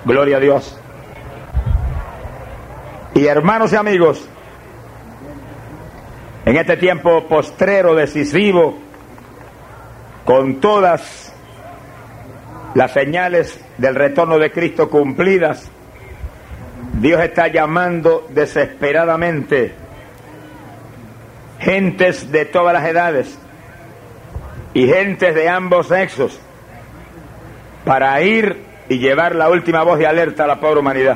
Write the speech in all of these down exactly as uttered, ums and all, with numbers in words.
Gloria a Dios. Y hermanos y amigos, en este tiempo postrero, decisivo, con todas las señales del retorno de Cristo cumplidas, Dios está llamando desesperadamente gentes de todas las edades y gentes de ambos sexos para ir y llevar la última voz de alerta a la pobre humanidad.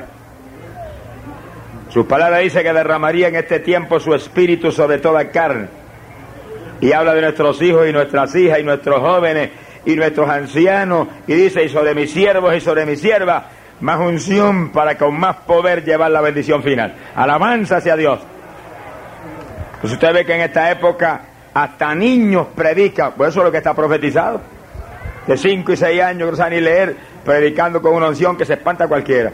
Su palabra dice que derramaría en este tiempo su espíritu sobre toda carne, y habla de nuestros hijos y nuestras hijas y nuestros jóvenes y nuestros ancianos, y dice: y sobre mis siervos y sobre mis siervas más unción, para con más poder llevar la bendición final. Alabanza hacia Dios. Pues usted ve que en esta época hasta niños predican, pues eso es lo que está profetizado, de cinco y seis años que no saben ni leer, predicando con una unción que se espanta a cualquiera,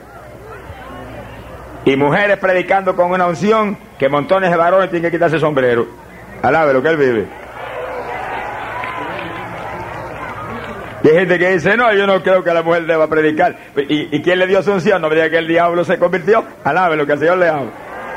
y mujeres predicando con una unción que montones de varones tienen que quitarse el sombrero. Alabe lo que él vive. Y hay gente que dice: no, yo no creo que la mujer deba predicar. ¿Y, y quién le dio su unción? ¿No veía que el diablo se convirtió? Alabe lo que el Señor le habla.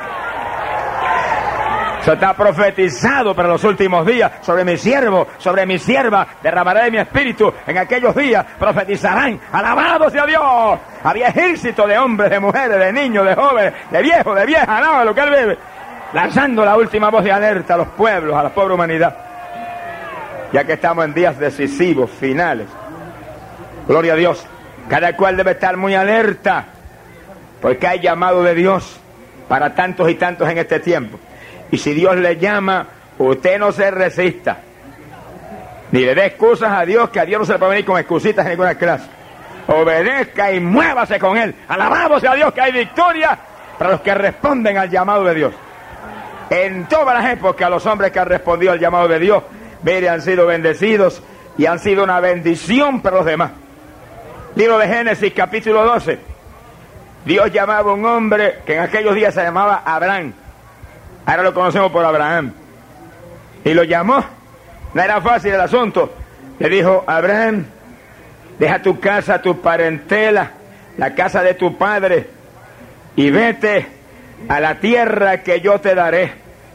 Eso está profetizado para los últimos días. Sobre mi siervo, sobre mi sierva, derramaré de mi espíritu. En aquellos días profetizarán. Alabado sea Dios. Había ejército de hombres, de mujeres, de niños, de jóvenes, de viejos, de viejas. Alaba lo que él vive. Lanzando la última voz de alerta a los pueblos, a la pobre humanidad. Ya que estamos en días decisivos, finales. Gloria a Dios. Cada cual debe estar muy alerta, porque hay llamado de Dios para tantos y tantos en este tiempo. Y si Dios le llama, usted no se resista, ni le dé excusas a Dios, que a Dios no se le puede venir con excusitas en ninguna clase. Obedezca y muévase con Él. Alabado sea Dios, que hay victoria para los que responden al llamado de Dios. En todas las épocas, los hombres que han respondido al llamado de Dios, mire, han sido bendecidos y han sido una bendición para los demás. Libro de Génesis, capítulo doce. Dios llamaba a un hombre que en aquellos días se llamaba Abraham. Ahora lo conocemos por Abraham. Y lo llamó. No era fácil el asunto. Le dijo: Abraham, deja tu casa, tu parentela, la casa de tu padre, y vete a la tierra que yo te daré.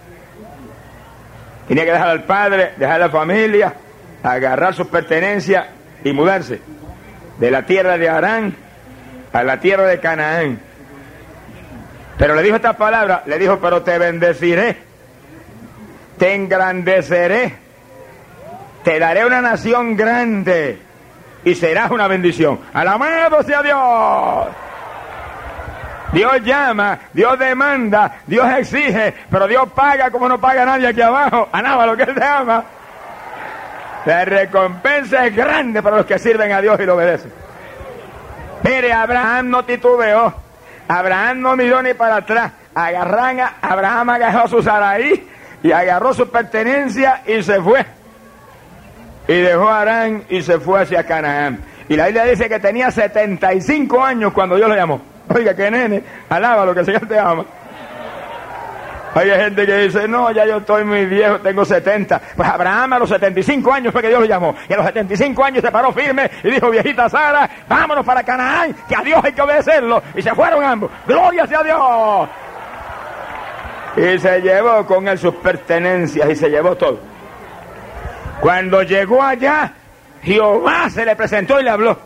Tenía que dejar al padre, dejar la familia, agarrar sus pertenencias y mudarse de la tierra de Harán a la tierra de Canaán. Pero le dijo estas palabras, le dijo: pero te bendeciré, te engrandeceré, te daré una nación grande y serás una bendición. Alabado sea Dios. Dios llama, Dios demanda, Dios exige, pero Dios paga como no paga nadie aquí abajo. Alaba lo que Él te ama. La recompensa es grande para los que sirven a Dios y lo obedecen. Mire, Abraham no titubeó, Abraham no miró ni para atrás. Agarran a, Abraham agarró a su Saraí y agarró su pertenencia y se fue. Y dejó a Harán y se fue hacia Canaán. Y la Biblia dice que tenía setenta y cinco años cuando Dios lo llamó. Oiga, que nene, alaba lo que el Señor te ama. Hay gente que dice: no, ya yo estoy muy viejo, tengo setenta. Pues Abraham a los setenta y cinco años fue que Dios lo llamó. Y a los setenta y cinco años se paró firme y dijo: viejita Sara, vámonos para Canaán, que a Dios hay que obedecerlo. Y se fueron ambos. ¡Gloria sea Dios! Y se llevó con él sus pertenencias y se llevó todo. Cuando llegó allá, Jehová se le presentó y le habló.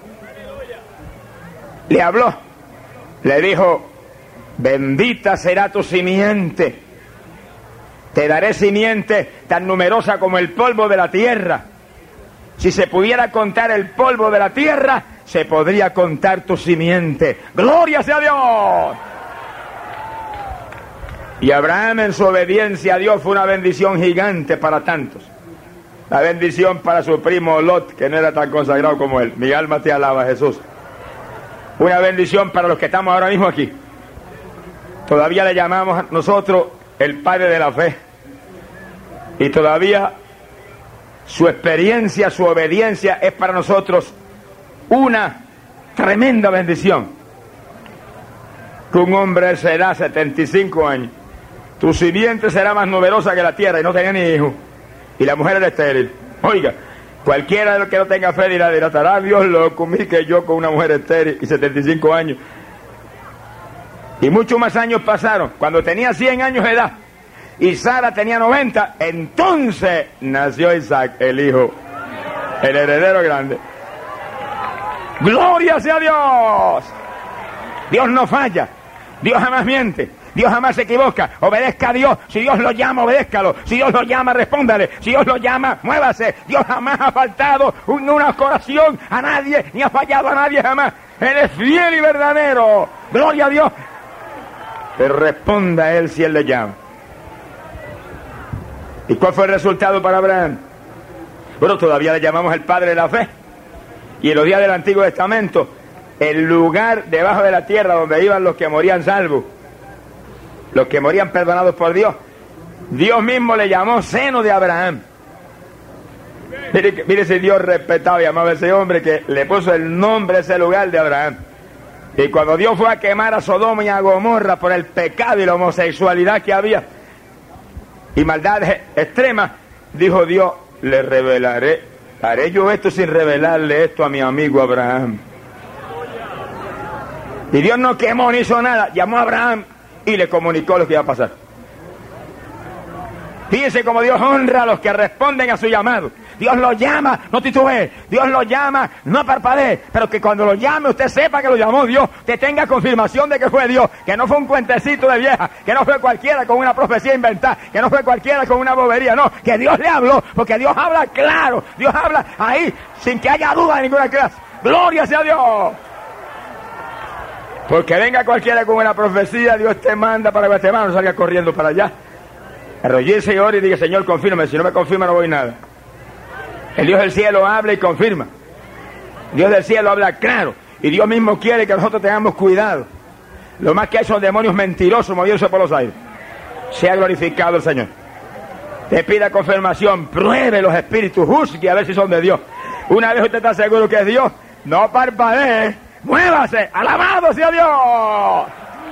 Le habló. Le dijo: bendita será tu simiente, te daré simiente tan numerosa como el polvo de la tierra. Si se pudiera contar el polvo de la tierra, se podría contar tu simiente. ¡Gloria sea Dios! Y Abraham, en su obediencia a Dios, fue una bendición gigante para tantos. La bendición para su primo Lot, que no era tan consagrado como él. Mi alma te alaba, Jesús. Una bendición para los que estamos ahora mismo aquí. Todavía le llamamos a nosotros el padre de la fe. Y todavía su experiencia, su obediencia es para nosotros una tremenda bendición. Que un hombre será setenta y cinco años. Tu simiente será más numerosa que la tierra, y no tenía ni hijo. Y la mujer era estéril. Oiga, Cualquiera de los que no tenga fe dirá, dirá, estará Dios loco, mí que yo con una mujer estéril y setenta y cinco años. Y muchos más años pasaron. Cuando tenía cien años de edad y Sara tenía noventa, entonces nació Isaac, el hijo, el heredero grande. ¡Gloria sea Dios! Dios no falla, Dios jamás miente, Dios jamás se equivoca. Obedezca a Dios. Si Dios lo llama, obedézcalo. Si Dios lo llama, respóndale. Si Dios lo llama, muévase. Dios jamás ha faltado en una oración a nadie, ni ha fallado a nadie jamás. Él es fiel y verdadero. Gloria a Dios. Pero responda a Él si Él le llama. ¿Y cuál fue el resultado para Abraham? Bueno, todavía le llamamos el padre de la fe. Y en los días del Antiguo Testamento, el lugar debajo de la tierra donde iban los que morían salvos, los que morían perdonados por Dios, Dios mismo le llamó seno de Abraham. Mire, mire ese Dios respetado y amaba a ese hombre que le puso el nombre a ese lugar de Abraham. Y cuando Dios fue a quemar a Sodoma y a Gomorra por el pecado y la homosexualidad que había y maldades extremas, dijo Dios, le revelaré, haré yo esto sin revelarle esto a mi amigo Abraham. Y Dios no quemó ni hizo nada, llamó a Abraham y le comunicó lo que iba a pasar. Fíjense cómo Dios honra a los que responden a su llamado. Dios lo llama, no titubee. Dios lo llama, no parpadee. Pero que cuando lo llame usted sepa que lo llamó Dios, que tenga confirmación de que fue Dios, que no fue un cuentecito de vieja, que no fue cualquiera con una profecía inventada, que no fue cualquiera con una bobería, no, que Dios le habló, porque Dios habla claro, Dios habla ahí sin que haya duda de ninguna clase. ¡Gloria sea Dios! Porque venga cualquiera con una profecía, Dios te manda para que este hermano salga corriendo para allá. Arrodíllese y ore y diga, Señor, confírmame. Si no me confirma, no voy nada. El Dios del cielo habla y confirma. Dios del cielo habla claro. Y Dios mismo quiere que nosotros tengamos cuidado. Lo más que hay son demonios mentirosos moviéndose por los aires. Sea glorificado el Señor. Te pida confirmación, pruebe los espíritus, juzgue a ver si son de Dios. Una vez usted está seguro que es Dios, no parpadee. ¡Muévase! ¡Alabado sea Dios!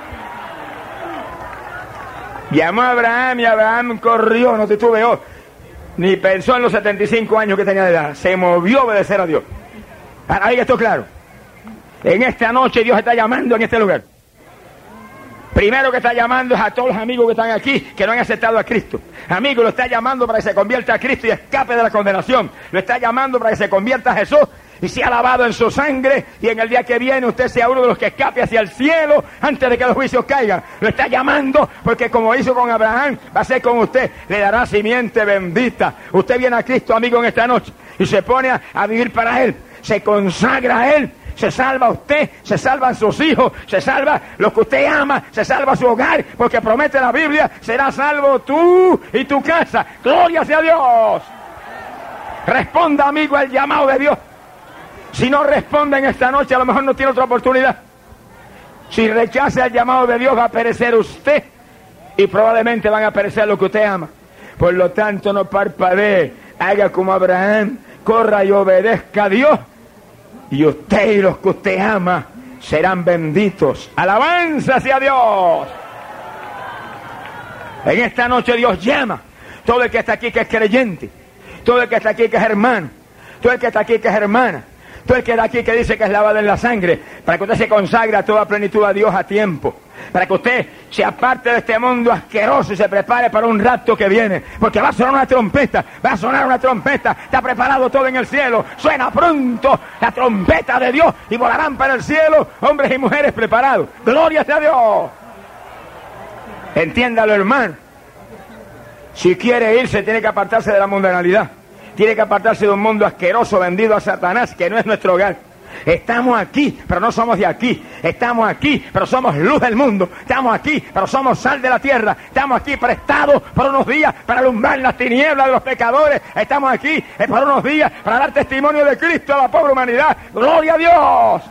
Llamó a Abraham y Abraham corrió, no titubeó, ni pensó en los setenta y cinco años que tenía de edad. Se movió a obedecer a Dios. Ahora diga esto claro. En esta noche Dios está llamando en este lugar. Primero que está llamando es a todos los amigos que están aquí, que no han aceptado a Cristo. Amigos, lo está llamando para que se convierta a Cristo y escape de la condenación. Lo está llamando para que se convierta a Jesús y sea lavado en su sangre, y en el día que viene usted sea uno de los que escape hacia el cielo antes de que los juicios caigan. Lo está llamando porque, como hizo con Abraham, va a ser con usted, le dará simiente bendita. Usted viene a Cristo, amigo, en esta noche y se pone a, a vivir para Él, se consagra a Él, se salva usted, se salvan sus hijos, se salva los que usted ama, se salva su hogar, porque promete la Biblia, será salvo tú y tu casa. ¡Gloria sea Dios! Responda, amigo, al llamado de Dios. Si no responde en esta noche, a lo mejor no tiene otra oportunidad. Si rechaza el llamado de Dios, va a perecer usted y probablemente van a perecer los que usted ama. Por lo tanto, no parpadee, haga como Abraham, corra y obedezca a Dios, y usted y los que usted ama serán benditos. ¡Alabanza sea Dios! En esta noche Dios llama todo el que está aquí que es creyente, todo el que está aquí que es hermano, todo el que está aquí que es hermana, todo el que está aquí que dice que es lavado en la sangre, para que usted se consagre a toda plenitud a Dios a tiempo, para que usted se aparte de este mundo asqueroso y se prepare para un rapto que viene, porque va a sonar una trompeta, va a sonar una trompeta, está preparado todo en el cielo, suena pronto la trompeta de Dios y volarán para el cielo hombres y mujeres preparados. ¡Gloria sea Dios! Entiéndalo, hermano. Si quiere irse, tiene que apartarse de la mundanalidad. Tiene que apartarse de un mundo asqueroso vendido a Satanás, que no es nuestro hogar. Estamos aquí, pero no somos de aquí. Estamos aquí, pero somos luz del mundo. Estamos aquí, pero somos sal de la tierra. Estamos aquí prestados por unos días para alumbrar las tinieblas de los pecadores. Estamos aquí eh, por unos días para dar testimonio de Cristo a la pobre humanidad. ¡Gloria a Dios!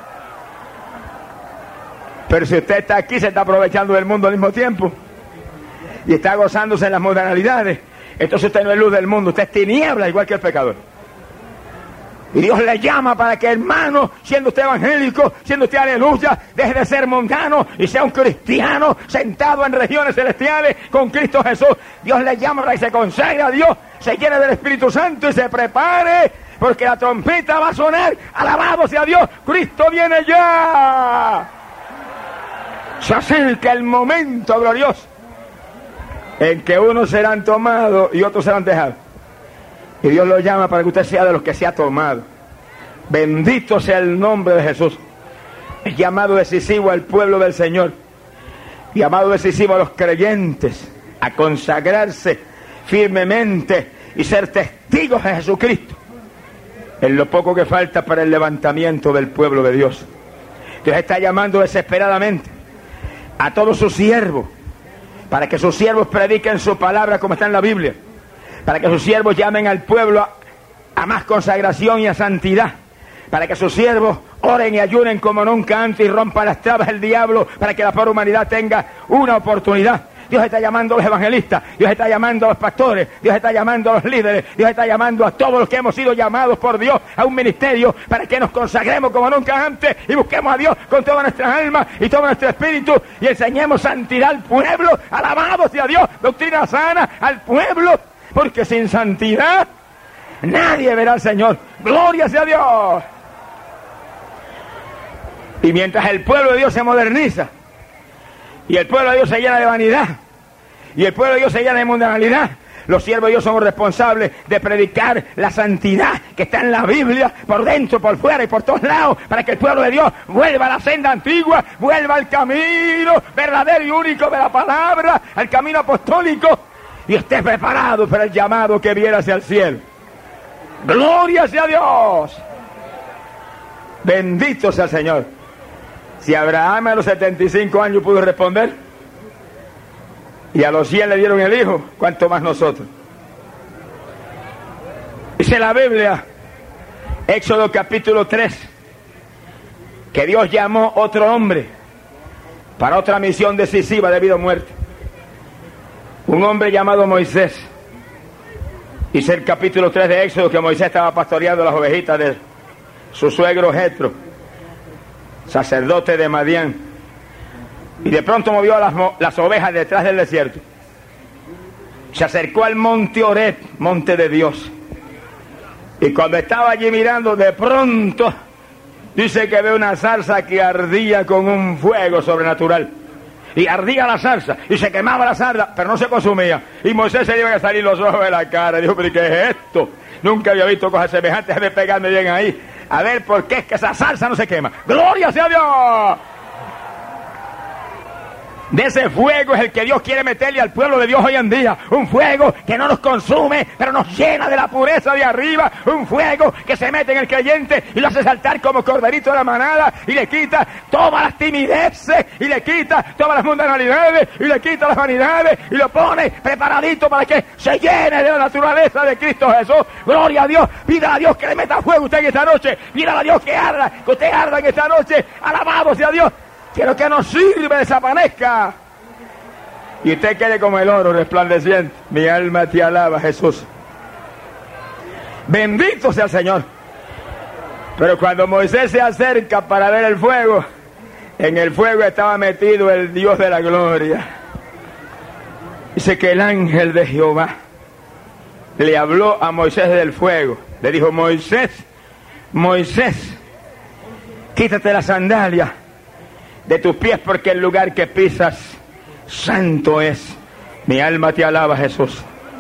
Pero si usted está aquí, se está aprovechando del mundo al mismo tiempo y está gozándose en las modalidades, entonces usted no es luz del mundo, usted es tiniebla igual que el pecador. Y Dios le llama para que, hermano, siendo usted evangélico, siendo usted aleluya, deje de ser mundano y sea un cristiano sentado en regiones celestiales con Cristo Jesús. Dios le llama para que se consagre a Dios, se llene del Espíritu Santo y se prepare, porque la trompeta va a sonar. Alabado sea Dios, Cristo viene ya. Se acerca el momento glorioso en que unos serán tomados y otros serán dejados. Y Dios lo llama para que usted sea de los que se ha tomado. Bendito sea el nombre de Jesús. Es llamado decisivo al pueblo del Señor. Llamado decisivo a los creyentes a consagrarse firmemente y ser testigos de Jesucristo en lo poco que falta para el levantamiento del pueblo de Dios. Dios está llamando desesperadamente a todos sus siervos para que sus siervos prediquen su palabra como está en la Biblia, para que sus siervos llamen al pueblo a, a más consagración y a santidad, para que sus siervos oren y ayunen como nunca antes y rompan las trabas del diablo para que la pobre humanidad tenga una oportunidad. Dios está llamando a los evangelistas, Dios está llamando a los pastores, Dios está llamando a los líderes, Dios está llamando a todos los que hemos sido llamados por Dios a un ministerio para que nos consagremos como nunca antes y busquemos a Dios con toda nuestra alma y todo nuestro espíritu y enseñemos santidad al pueblo. Alabado sea Dios, doctrina sana al pueblo, porque sin santidad nadie verá al Señor. Gloria sea Dios. Y mientras el pueblo de Dios se moderniza y el pueblo de Dios se llena de vanidad y el pueblo de Dios se llena de mundanalidad, los siervos de Dios somos responsables de predicar la santidad que está en la Biblia, por dentro, por fuera y por todos lados, para que el pueblo de Dios vuelva a la senda antigua, vuelva al camino verdadero y único de la palabra, al camino apostólico, y esté preparado para el llamado que viene hacia el cielo. ¡Gloria sea Dios! Bendito sea el Señor. Si Abraham a los setenta y cinco años pudo responder, y a los cien le dieron el hijo, ¿cuánto más nosotros? Dice la Biblia, Éxodo capítulo tres, que Dios llamó otro hombre para otra misión decisiva de vida o muerte. Un hombre llamado Moisés. Dice el capítulo tres de Éxodo que Moisés estaba pastoreando las ovejitas de su suegro Jetro, sacerdote de Madián, y de pronto movió las, las ovejas detrás del desierto. Se acercó al monte Horeb, monte de Dios, y cuando estaba allí mirando, de pronto dice que ve una zarza que ardía con un fuego sobrenatural, y ardía la zarza, y se quemaba la zarza, pero no se consumía, y Moisés se le iban a salir los ojos de la cara, y dijo, pero ¿qué es esto? Nunca había visto cosas semejantes, déjame pegarme bien ahí, a ver por qué es que esa salsa no se quema. ¡Gloria sea Dios! De ese fuego es el que Dios quiere meterle al pueblo de Dios hoy en día. Un fuego que no nos consume, pero nos llena de la pureza de arriba. Un fuego que se mete en el creyente y lo hace saltar como corderito de la manada y le quita todas las timideces y le quita todas las mundanalidades y le quita las vanidades y lo pone preparadito para que se llene de la naturaleza de Cristo Jesús. Gloria a Dios. Pídale a Dios que le meta fuego a usted en esta noche. Pídale a Dios que arda, que usted arda en esta noche. Alabado sea Dios. Quiero que nos sirva, desaparezca. Y usted quede como el oro resplandeciente. Mi alma te alaba, Jesús. Bendito sea el Señor. Pero cuando Moisés se acerca para ver el fuego, en el fuego estaba metido el Dios de la gloria. Dice que el ángel de Jehová le habló a Moisés del fuego. Le dijo, Moisés, Moisés, quítate la sandalia de tus pies, porque el lugar que pisas santo es. Mi alma te alaba, Jesús.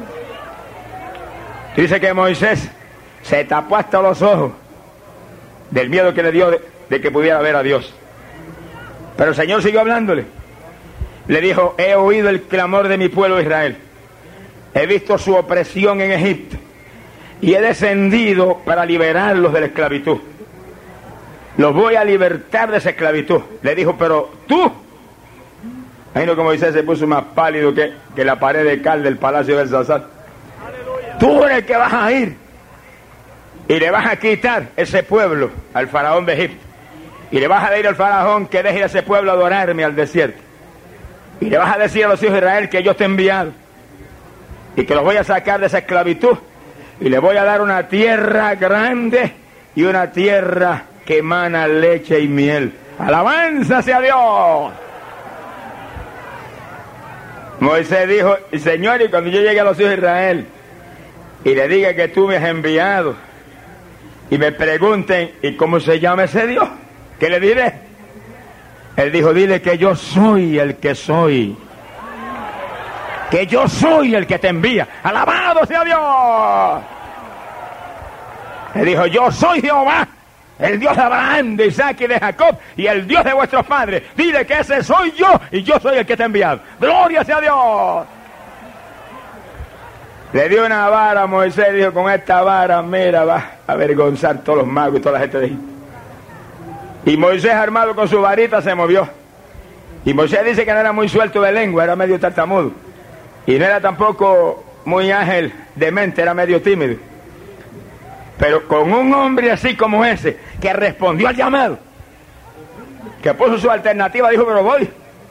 Dice que Moisés se tapó hasta los ojos del miedo que le dio de, de que pudiera ver a Dios. Pero el Señor siguió hablándole. Le dijo, he oído el clamor de mi pueblo Israel, he visto su opresión en Egipto y he descendido para liberarlos de la esclavitud. Los voy a libertar de esa esclavitud. Le dijo, pero tú, ahí no, como Moisés se puso más pálido que, que la pared de cal del palacio del Sazán. Tú eres el que vas a ir y le vas a quitar ese pueblo al faraón de Egipto, y le vas a decir al faraón que deje a ese pueblo adorarme al desierto, y le vas a decir a los hijos de Israel que yo te he enviado y que los voy a sacar de esa esclavitud y le voy a dar una tierra grande y una tierra que emana leche y miel. ¡Alabanza sea Dios! Moisés dijo, Señor, y cuando yo llegue a los hijos de Israel y le diga que tú me has enviado y me pregunten, ¿y cómo se llama ese Dios? ¿Qué le diré? Él dijo, dile que yo soy el que soy. Que yo soy el que te envía. ¡Alabado sea Dios! Él dijo, yo soy Jehová, el Dios de Abraham, de Isaac y de Jacob, y el Dios de vuestros padres. Dile que ese soy yo, y yo soy el que te ha enviado. ¡Gloria sea Dios! Le dio una vara a Moisés, dijo, con esta vara, mira, va a avergonzar a todos los magos y toda la gente de Egipto. Y Moisés, armado con su varita, se movió. Y Moisés dice que no era muy suelto de lengua, era medio tartamudo. Y no era tampoco muy ágil de mente, era medio tímido. Pero con un hombre así como ese, que respondió al llamado, que puso su alternativa, dijo, pero voy.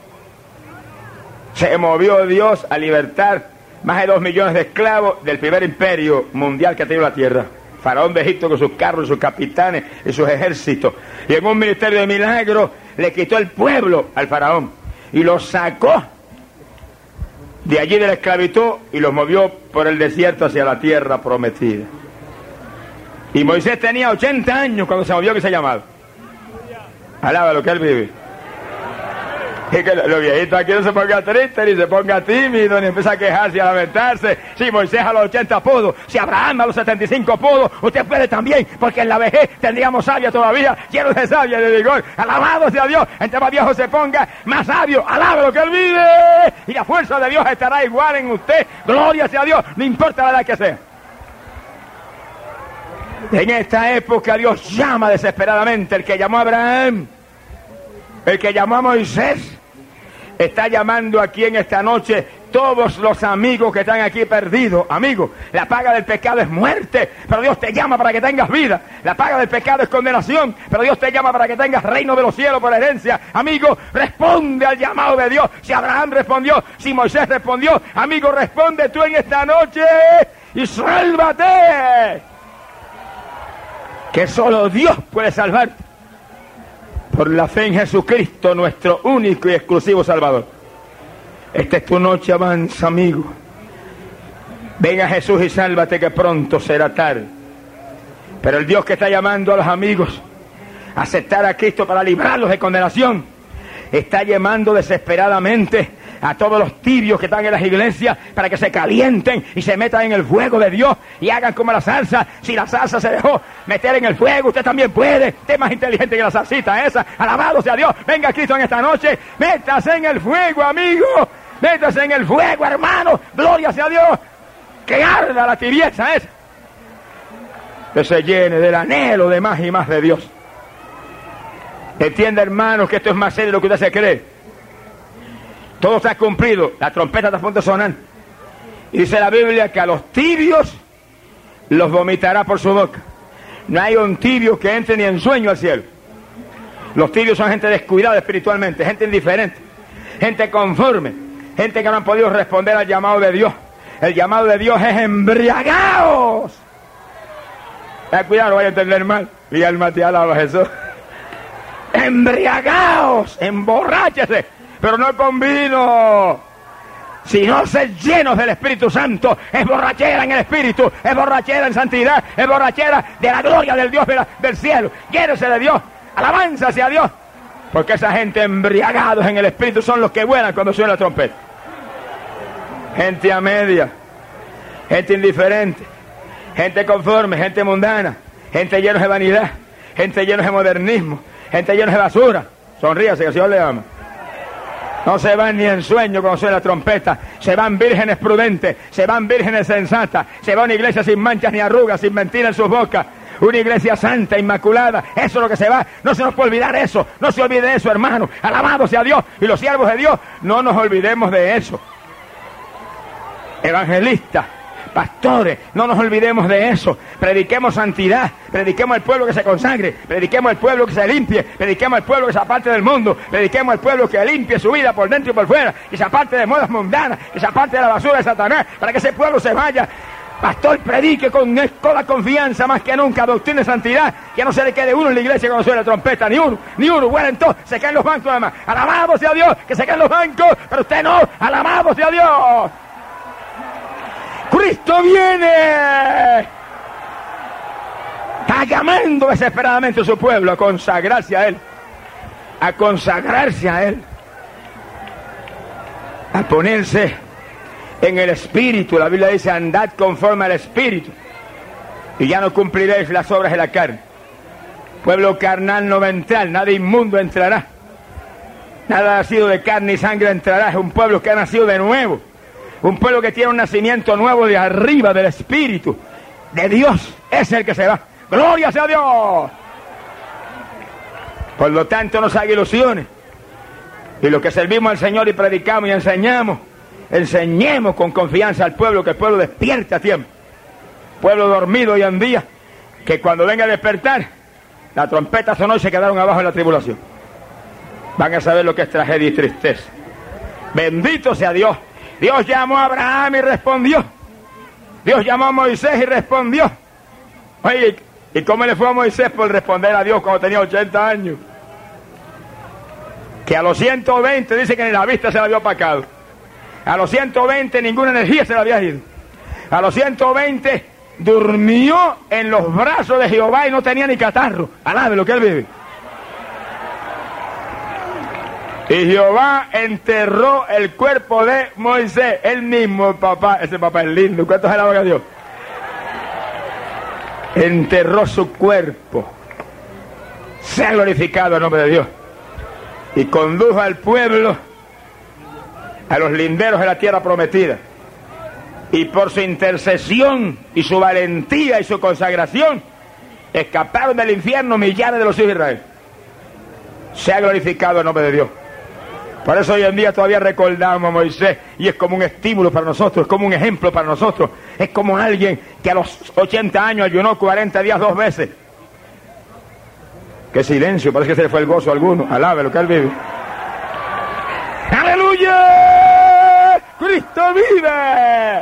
Se movió Dios a libertar más de dos millones de esclavos del primer imperio mundial que ha tenido la tierra. Faraón de Egipto con sus carros, sus capitanes y sus ejércitos. Y en un ministerio de milagros le quitó el pueblo al faraón y los sacó de allí de la esclavitud y los movió por el desierto hacia la tierra prometida. Y Moisés tenía ochenta años cuando se movió que se llamaba. Alaba lo que él vive. Y que los viejitos aquí no se ponga triste, ni se ponga tímido, ni empieza a quejarse y a lamentarse. Si Moisés a los ochenta pudo, si Abraham a los setenta y cinco pudo, usted puede también, porque en la vejez tendríamos sabia todavía, llenos de sabia y de vigor. Alabado sea Dios, entre más viejo se ponga, más sabio, alaba lo que él vive. Y la fuerza de Dios estará igual en usted. Gloria sea Dios, no importa la edad que sea. En esta época Dios llama desesperadamente. El que llamó a Abraham, el que llamó a Moisés, está llamando aquí en esta noche todos los amigos que están aquí perdidos. Amigos, la paga del pecado es muerte, pero Dios te llama para que tengas vida. La paga del pecado es condenación, pero Dios te llama para que tengas reino de los cielos por herencia. Amigo, responde al llamado de Dios. Si Abraham respondió, si Moisés respondió, amigo, responde tú en esta noche y sálvate. Que solo Dios puede salvarte. Por la fe en Jesucristo, nuestro único y exclusivo Salvador. Esta es tu noche, avanza, amigo. Ven a Jesús y sálvate, que pronto será tarde. Pero el Dios que está llamando a los amigos a aceptar a Cristo para librarlos de condenación, está llamando desesperadamente a todos los tibios que están en las iglesias para que se calienten y se metan en el fuego de Dios y hagan como la salsa. Si la salsa se dejó meter en el fuego, usted también puede. Usted es más inteligente que la salsita esa. Alabado sea Dios. Venga Cristo en esta noche. Métase en el fuego, amigo. Métase en el fuego, hermano. Gloria sea Dios. Que arda la tibieza esa. Que se llene del anhelo de más y más de Dios. Entienda, hermanos, que esto es más serio de lo que usted se cree. Todo se ha cumplido, la trompeta está a punto de sonar. Y dice la Biblia que a los tibios los vomitará por su boca. No hay un tibio que entre ni en sueño al cielo. Los tibios son gente descuidada espiritualmente, gente indiferente, gente conforme, gente que no han podido responder al llamado de Dios. El llamado de Dios es embriagaos. Eh, cuidado, no vaya a entender mal. Mi alma te alaba, Jesús. Embriagaos, emborráchese. Pero no con vino, sino ser llenos del Espíritu Santo. Es borrachera en el Espíritu, es borrachera en santidad, es borrachera de la gloria del Dios de la, del cielo. Llénese de Dios, alabanza hacia Dios. Porque esa gente embriagados en el Espíritu son los que vuelan cuando suena la trompeta. Gente a media, gente indiferente, gente conforme, gente mundana, gente llena de vanidad, gente llena de modernismo, gente llena de basura. Sonríase, que el Señor le ama. No se van ni en sueño cuando suena la trompeta. Se van vírgenes prudentes, se van vírgenes sensatas, se va a una iglesia sin manchas ni arrugas, sin mentira en sus bocas. Una iglesia santa, inmaculada. Eso es lo que se va. No se nos puede olvidar eso. No se olvide de eso, hermano. Alabado sea Dios. Y los siervos de Dios, no nos olvidemos de eso. Evangelistas, pastores, no nos olvidemos de eso. Prediquemos santidad, prediquemos al pueblo que se consagre, prediquemos al pueblo que se limpie, prediquemos al pueblo que se aparte del mundo, prediquemos al pueblo que limpie su vida por dentro y por fuera, que se aparte de modas mundanas, que se aparte de la basura de Satanás, para que ese pueblo se vaya Pastor, predique con toda confianza más que nunca doctrina de santidad, que no se le quede uno en la iglesia cuando suena la trompeta, ni uno, ni uno, bueno, entonces se caen los bancos además, alabado sea Dios, que se caen los bancos, pero usted no, alabado sea Dios. Cristo viene, está llamando desesperadamente a su pueblo a consagrarse a Él, a consagrarse a Él, a ponerse en el Espíritu. La Biblia dice, andad conforme al Espíritu, y ya no cumpliréis las obras de la carne. Pueblo carnal no va a entrar, nada inmundo entrará, nada nacido de carne y sangre entrará. Es un pueblo que ha nacido de nuevo, un pueblo que tiene un nacimiento nuevo de arriba, del Espíritu de Dios, es el que se va. ¡Gloria sea Dios! Por lo tanto, no se haga ilusiones, y los que servimos al Señor y predicamos y enseñamos, enseñemos con confianza al pueblo, que el pueblo despierte a tiempo. Pueblo dormido hoy en día, que cuando venga a despertar, la trompeta sonó y se quedaron abajo en la tribulación. Van a saber lo que es tragedia y tristeza. Bendito sea Dios. Dios llamó a Abraham y respondió. Dios llamó a Moisés y respondió. Oye, ¿y cómo le fue a Moisés por responder a Dios cuando tenía ochenta años? Que a los ciento veinte dice que ni la vista se le había opacado. A los ciento veinte ninguna energía se le había ido. A los ciento veinte durmió en los brazos de Jehová y no tenía ni catarro. Alabe lo que él vive. Y Jehová enterró el cuerpo de Moisés. Él mismo, el papá, ese papá es lindo. ¿Cuántos alaban a Dios? Enterró su cuerpo. Sea glorificado el nombre de Dios. Y condujo al pueblo a los linderos de la tierra prometida, y por su intercesión y su valentía y su consagración escaparon del infierno millares de los hijos de Israel. Sea glorificado el nombre de Dios. Por eso hoy en día todavía recordamos a Moisés, y es como un estímulo para nosotros, es como un ejemplo para nosotros, es como alguien que a los ochenta años ayunó cuarenta días dos veces. Qué silencio, parece que se le fue el gozo a alguno. Alabe lo que él vive. ¡Aleluya! ¡Cristo vive!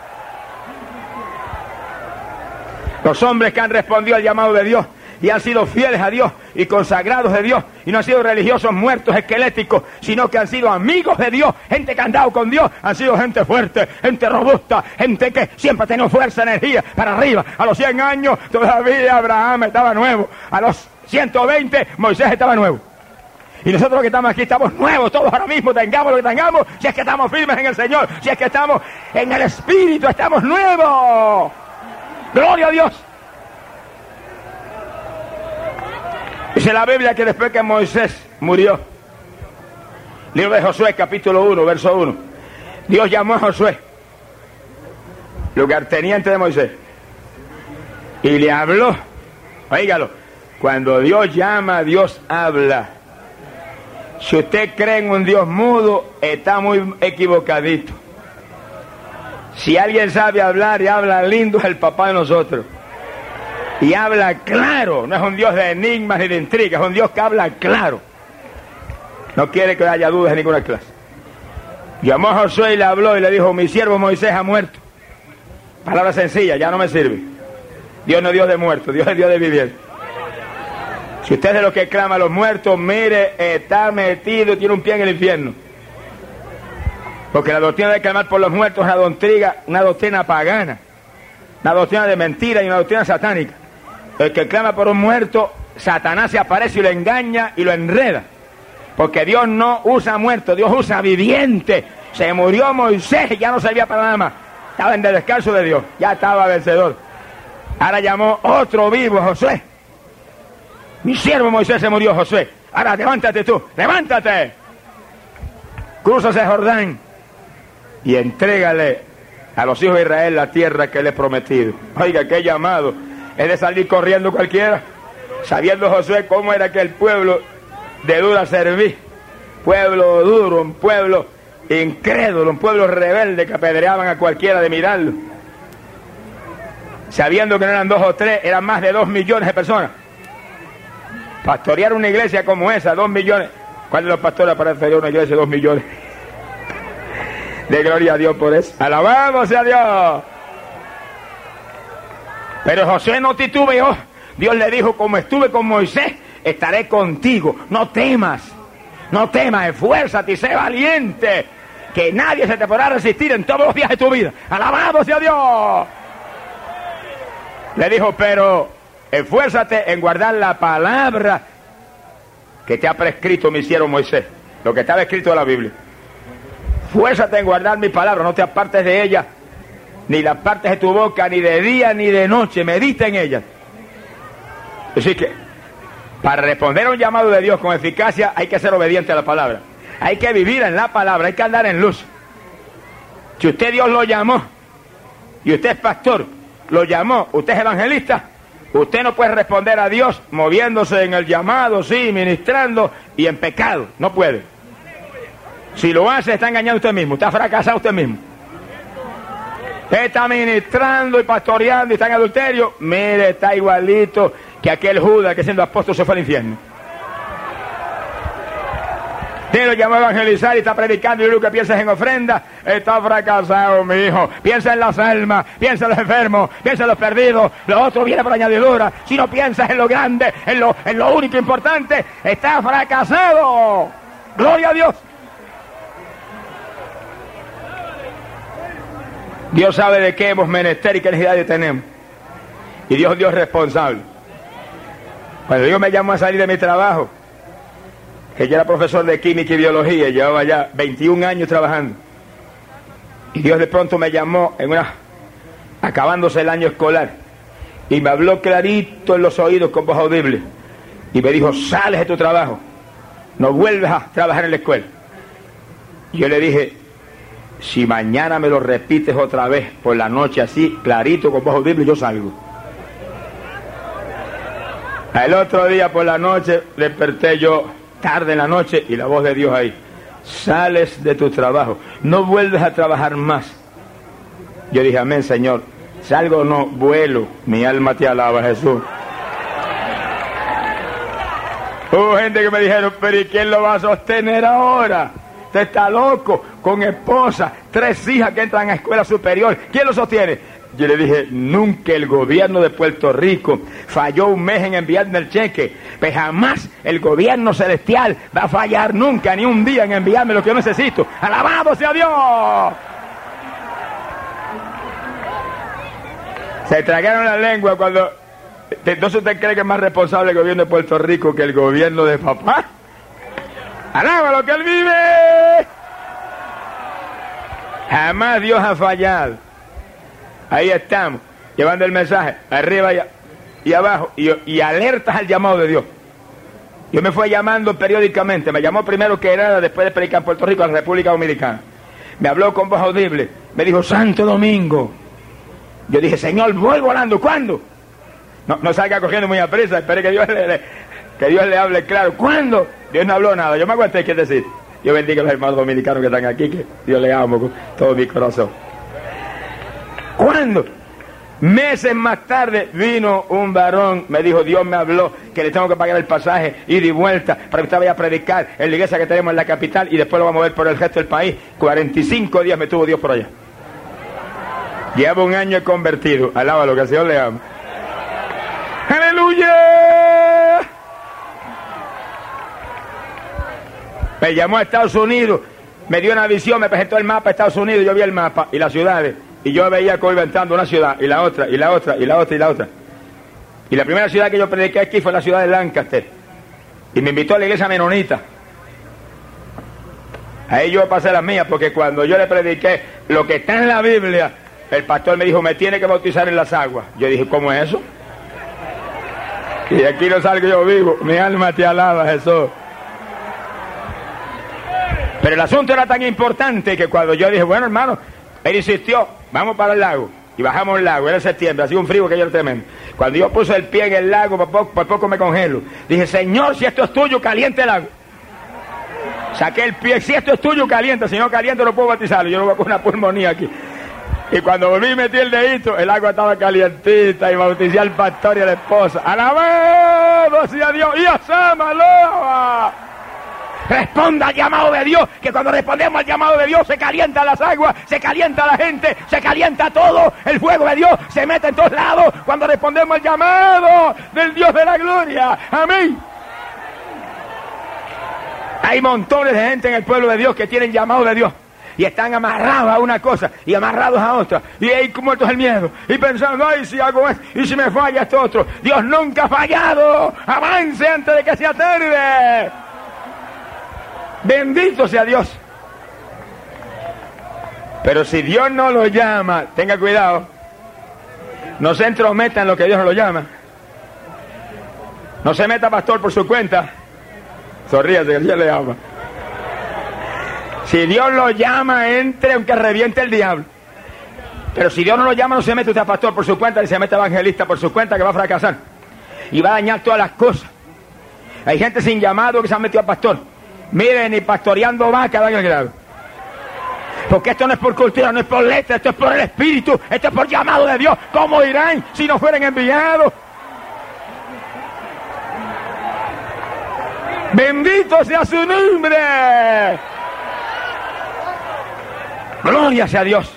Los hombres que han respondido al llamado de Dios y han sido fieles a Dios y consagrados de Dios, y no han sido religiosos muertos esqueléticos, sino que han sido amigos de Dios, gente que han andado con Dios, han sido gente fuerte, gente robusta, gente que siempre ha tenido fuerza, energía para arriba. A los cien años todavía Abraham estaba nuevo, a los ciento veinte Moisés estaba nuevo. Y nosotros que estamos aquí estamos nuevos todos ahora mismo, tengamos lo que tengamos, si es que estamos firmes en el Señor, si es que estamos en el Espíritu, estamos nuevos. ¡Gloria a Dios! Dice la Biblia que después que Moisés murió, libro de Josué, capítulo uno, verso uno, Dios llamó a Josué, lugarteniente de Moisés, y le habló. Óigalo, cuando Dios llama, Dios habla. Si usted cree en un Dios mudo, está muy equivocadito. Si alguien sabe hablar y habla lindo, es el papá de nosotros. Y habla claro, no es un Dios de enigmas ni de intrigas, es un Dios que habla claro. No quiere que haya dudas en ninguna clase. Llamó a Josué y le habló y le dijo: mi siervo Moisés ha muerto. Palabra sencilla, ya no me sirve. Dios no es Dios de muertos, Dios es Dios de vivientes. Si usted es de los que clama a los muertos, mire, está metido, tiene un pie en el infierno. Porque la doctrina de clamar por los muertos es una doctrina, una doctrina pagana, una doctrina de mentira y una doctrina satánica. El que clama por un muerto, Satanás se aparece y lo engaña y lo enreda. Porque Dios no usa muertos, Dios usa viviente. Se murió Moisés y ya no servía para nada más. Estaba en el descanso de Dios, ya estaba vencedor. Ahora llamó otro vivo, Josué. Mi siervo Moisés se murió, Josué. Ahora levántate tú, levántate. Crúzase el Jordán y entrégale a los hijos de Israel la tierra que le he prometido. Oiga, qué llamado. Es de salir corriendo cualquiera, sabiendo Josué cómo era aquel pueblo de dura servir. Pueblo duro, un pueblo incrédulo, un pueblo rebelde que apedreaban a cualquiera de mirarlo. Sabiendo que no eran dos o tres, eran más de dos millones de personas. Pastorear una iglesia como esa, dos millones. ¿Cuál de los pastores parecería una iglesia de dos millones? De gloria a Dios por eso. Alabamos a Dios. Pero Josué no titubeó. Dios le dijo, como estuve con Moisés, estaré contigo. No temas, no temas, esfuérzate y sé valiente, que nadie se te podrá resistir en todos los días de tu vida. ¡Alabado sea Dios! Le dijo, pero esfuérzate en guardar la palabra que te ha prescrito mi siervo Moisés, lo que estaba escrito en la Biblia. Esfuérzate en guardar mi palabra, no te apartes de ella, ni la apartes de tu boca, ni de día ni de noche, medita en ella. Así que, para responder a un llamado de Dios con eficacia, hay que ser obediente a la palabra. Hay que vivir en la palabra, hay que andar en luz. Si usted Dios lo llamó, y usted es pastor, lo llamó, usted es evangelista, usted no puede responder a Dios moviéndose en el llamado, sí, ministrando y en pecado. No puede. Si lo hace, está engañando usted mismo, está fracasado usted mismo. Usted está ministrando y pastoreando y está en adulterio. Mire, está igualito que aquel Judas que siendo apóstol se fue al infierno. Usted lo llamó a evangelizar y está predicando y lo que piensas en ofrenda, está fracasado, mi hijo. Piensa en las almas, piensa en los enfermos, piensa en los perdidos. Lo otro viene por añadidura. Si no piensas en lo grande, en lo, en lo único importante, está fracasado. Gloria a Dios. Dios sabe de qué hemos menester y qué necesidades tenemos. Y Dios es Dios responsable. Cuando Dios me llamó a salir de mi trabajo, que yo era profesor de química y biología, llevaba ya veintiún años trabajando. Y Dios de pronto me llamó en una, acabándose el año escolar, y me habló clarito en los oídos con voz audible. Y me dijo, sales de tu trabajo, no vuelves a trabajar en la escuela. Y yo le dije, si mañana me lo repites otra vez por la noche así, clarito, con voz audible, yo salgo. El otro día por la noche desperté yo tarde en la noche y la voz de Dios ahí, sales de tu trabajo, no vuelves a trabajar más. Yo dije, amén, Señor. Salgo o no, vuelo, mi alma te alaba, Jesús. Hubo gente que me dijeron, pero ¿y quién lo va a sostener ahora? Usted está loco, con esposa, tres hijas que entran a escuela superior, ¿quién lo sostiene? Yo le dije, nunca el gobierno de Puerto Rico falló un mes en enviarme el cheque, pues jamás el gobierno celestial va a fallar nunca, ni un día en enviarme lo que yo necesito. ¡Alabado sea Dios! Se tragaron la lengua cuando... Entonces usted cree que es más responsable el gobierno de Puerto Rico que el gobierno de papá. ¡Alaba lo que él vive! Jamás Dios ha fallado. Ahí estamos, llevando el mensaje, arriba y, y abajo, y, y alertas al llamado de Dios. Yo me fui llamando periódicamente, me llamó primero que era después de predicar en Puerto Rico a la República Dominicana. Me habló con voz audible, me dijo, Santo Domingo. Yo dije, Señor, voy volando, ¿cuándo? No, no salga cogiendo muy a prisa, espere que Dios le, le, que Dios le hable claro. ¿Cuándo? Dios no habló nada, yo me aguanté, ¿qué decir? Yo bendiga a los hermanos dominicanos que están aquí, que Dios les amo con todo mi corazón. ¿Cuándo? Meses más tarde vino un varón, me dijo, Dios me habló que le tengo que pagar el pasaje, ida y vuelta, para que usted vaya a predicar en la iglesia que tenemos en la capital y después lo vamos a ver por el resto del país. cuarenta y cinco días me tuvo Dios por allá. Llevo un año convertido, alaba lo que el Señor le ama. ¡Aleluya! Me llamó a Estados Unidos, me dio una visión, me presentó el mapa de Estados Unidos, yo vi el mapa y las ciudades. Y yo veía cómo iba entrando una ciudad, y la otra, y la otra, y la otra, y la otra. Y la primera ciudad que yo prediqué aquí fue la ciudad de Lancaster. Y me invitó a la iglesia menonita. Ahí yo pasé las mías, porque cuando yo le prediqué lo que está en la Biblia, el pastor me dijo, me tiene que bautizar en las aguas. Yo dije, ¿cómo es eso? Y de aquí no salgo yo vivo, mi alma te alaba, Jesús. Pero el asunto era tan importante que cuando yo dije, bueno, hermano, él insistió, vamos para el lago. Y bajamos el lago, era septiembre, hacía un frío que yo era tremendo. Cuando yo puse el pie en el lago, por poco, por poco me congelo. Dije, Señor, si esto es tuyo, caliente el agua. Saqué el pie, si esto es tuyo, caliente, si no caliente no puedo bautizarlo, yo no voy a poner una pulmonía aquí. Y cuando volví y metí el dedito, el agua estaba calientita y bauticé al pastor y a la esposa. ¡Alabado sea Dios! ¡Y a Sama, alaba! Responda al llamado de Dios, que cuando respondemos al llamado de Dios se calientan las aguas, se calienta la gente, se calienta todo, el fuego de Dios se mete en todos lados cuando respondemos al llamado del Dios de la gloria. Amén. Hay montones de gente en el pueblo de Dios que tienen llamado de Dios y están amarrados a una cosa y amarrados a otra, y ahí muertos el miedo y pensando, ay, si hago esto y si me falla esto otro. Dios nunca ha fallado. Avance antes de que sea tarde. Bendito sea Dios. Pero si Dios no lo llama, tenga cuidado, no se entrometa en lo que Dios no lo llama. No se meta, pastor, por su cuenta. Sonríase, que Dios le ama. Si Dios lo llama, entre aunque reviente el diablo. Pero si Dios no lo llama, no se mete usted a pastor por su cuenta, ni se mete evangelista por su cuenta, que va a fracasar y va a dañar todas las cosas. Hay gente sin llamado que se ha metido a pastor. Miren, ni pastoreando vaca daño el grado. Porque esto no es por cultura, no es por letra, esto es por el Espíritu, esto es por llamado de Dios. ¿Cómo irán si no fueran enviados? Bendito sea su nombre. Gloria sea Dios.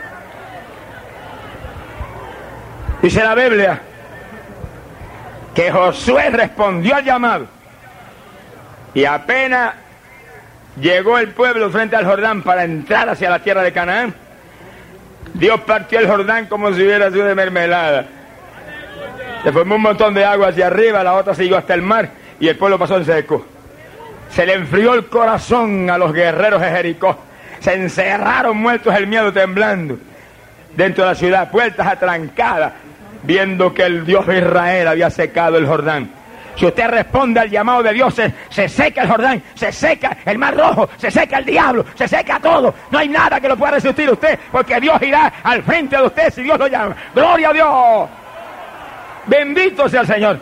Dice la Biblia que Josué respondió al llamado y apenas llegó el pueblo frente al Jordán para entrar hacia la tierra de Canaán, Dios partió el Jordán como si hubiera sido de mermelada. Se formó un montón de agua hacia arriba, la otra siguió hasta el mar y el pueblo pasó en seco. Se le enfrió el corazón a los guerreros de Jericó. Se encerraron muertos el miedo, temblando dentro de la ciudad, puertas atrancadas, viendo que el Dios de Israel había secado el Jordán. Si usted responde al llamado de Dios, se, se seca el Jordán, se seca el Mar Rojo, se seca el diablo, se seca todo. No hay nada que lo pueda resistir a usted, porque Dios irá al frente de usted si Dios lo llama. ¡Gloria a Dios! ¡Bendito sea el Señor!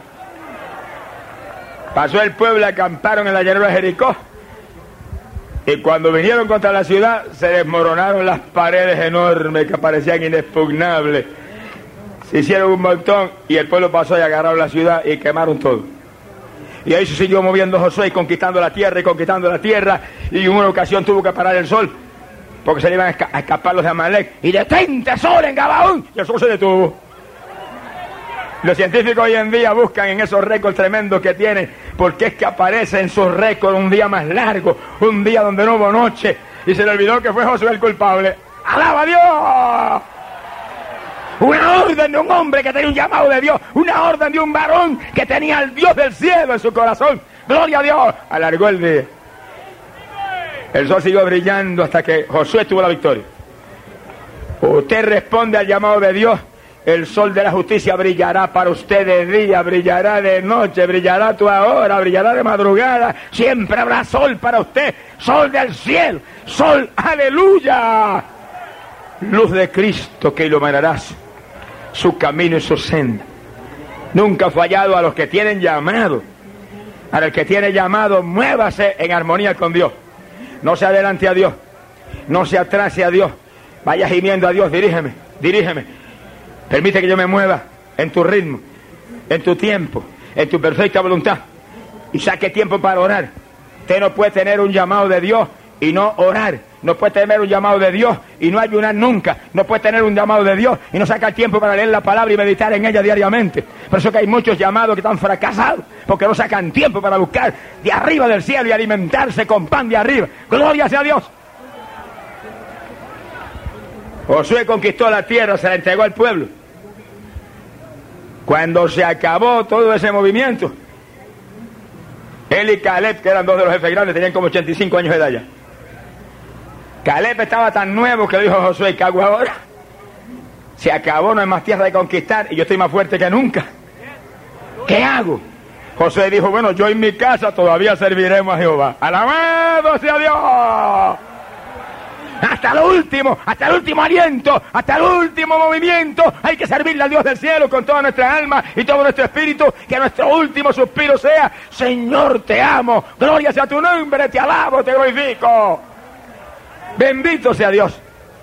Pasó el pueblo, acamparon en la llanura de Jericó, y cuando vinieron contra la ciudad, se desmoronaron las paredes enormes que parecían inexpugnables. Se hicieron un montón, y el pueblo pasó y agarraron la ciudad y quemaron todo. Y ahí se siguió moviendo Josué y conquistando la tierra y conquistando la tierra, y en una ocasión tuvo que parar el sol, porque se le iban a, esca a escapar los de Amalek, y detente sol en Gabaón, y el sol se detuvo. Los científicos hoy en día buscan en esos récords tremendos que tienen, porque es que aparece en sus récords un día más largo, un día donde no hubo noche, y se le olvidó que fue Josué el culpable. ¡Alaba a Dios! Una orden de un hombre que tenía un llamado de Dios, una orden de un varón que tenía al Dios del cielo en su corazón. ¡Gloria a Dios! Alargó el día. El sol siguió brillando hasta que Josué tuvo la victoria. Usted responde al llamado de Dios, el sol de la justicia brillará para usted de día, brillará de noche, brillará a toda hora, brillará de madrugada. Siempre habrá sol para usted, sol del cielo, sol, aleluya. Luz de Cristo que iluminarás su camino y su senda. Nunca ha fallado a los que tienen llamado. A los que tiene llamado, muévase en armonía con Dios. No se adelante a Dios, no se atrase a Dios. Vaya gimiendo a Dios, dirígeme, dirígeme. Permite que yo me mueva en tu ritmo, en tu tiempo, en tu perfecta voluntad. Y saque tiempo para orar. Usted no puede tener un llamado de Dios y no orar. No puede tener un llamado de Dios y no ayunar nunca. No puede tener un llamado de Dios y no sacar tiempo para leer la palabra y meditar en ella diariamente. Por eso que hay muchos llamados que están fracasados, porque no sacan tiempo para buscar de arriba del cielo y alimentarse con pan de arriba. ¡Gloria sea a Dios! Josué conquistó la tierra, se la entregó al pueblo. Cuando se acabó todo ese movimiento, él y Caleb, que eran dos de los jefes grandes, tenían como ochenta y cinco años de edad ya. Caleb estaba tan nuevo que le dijo a Josué, ¿qué hago ahora? Se acabó, no hay más tierra de conquistar y yo estoy más fuerte que nunca. ¿Qué hago? Josué dijo, bueno, yo en mi casa todavía serviremos a Jehová. ¡Alabado sea Dios! Hasta lo último, hasta el último aliento, hasta el último movimiento, hay que servirle al Dios del cielo con toda nuestra alma y todo nuestro espíritu, que nuestro último suspiro sea, Señor, te amo, gloria sea tu nombre, te alabo, te glorifico. Bendito sea Dios.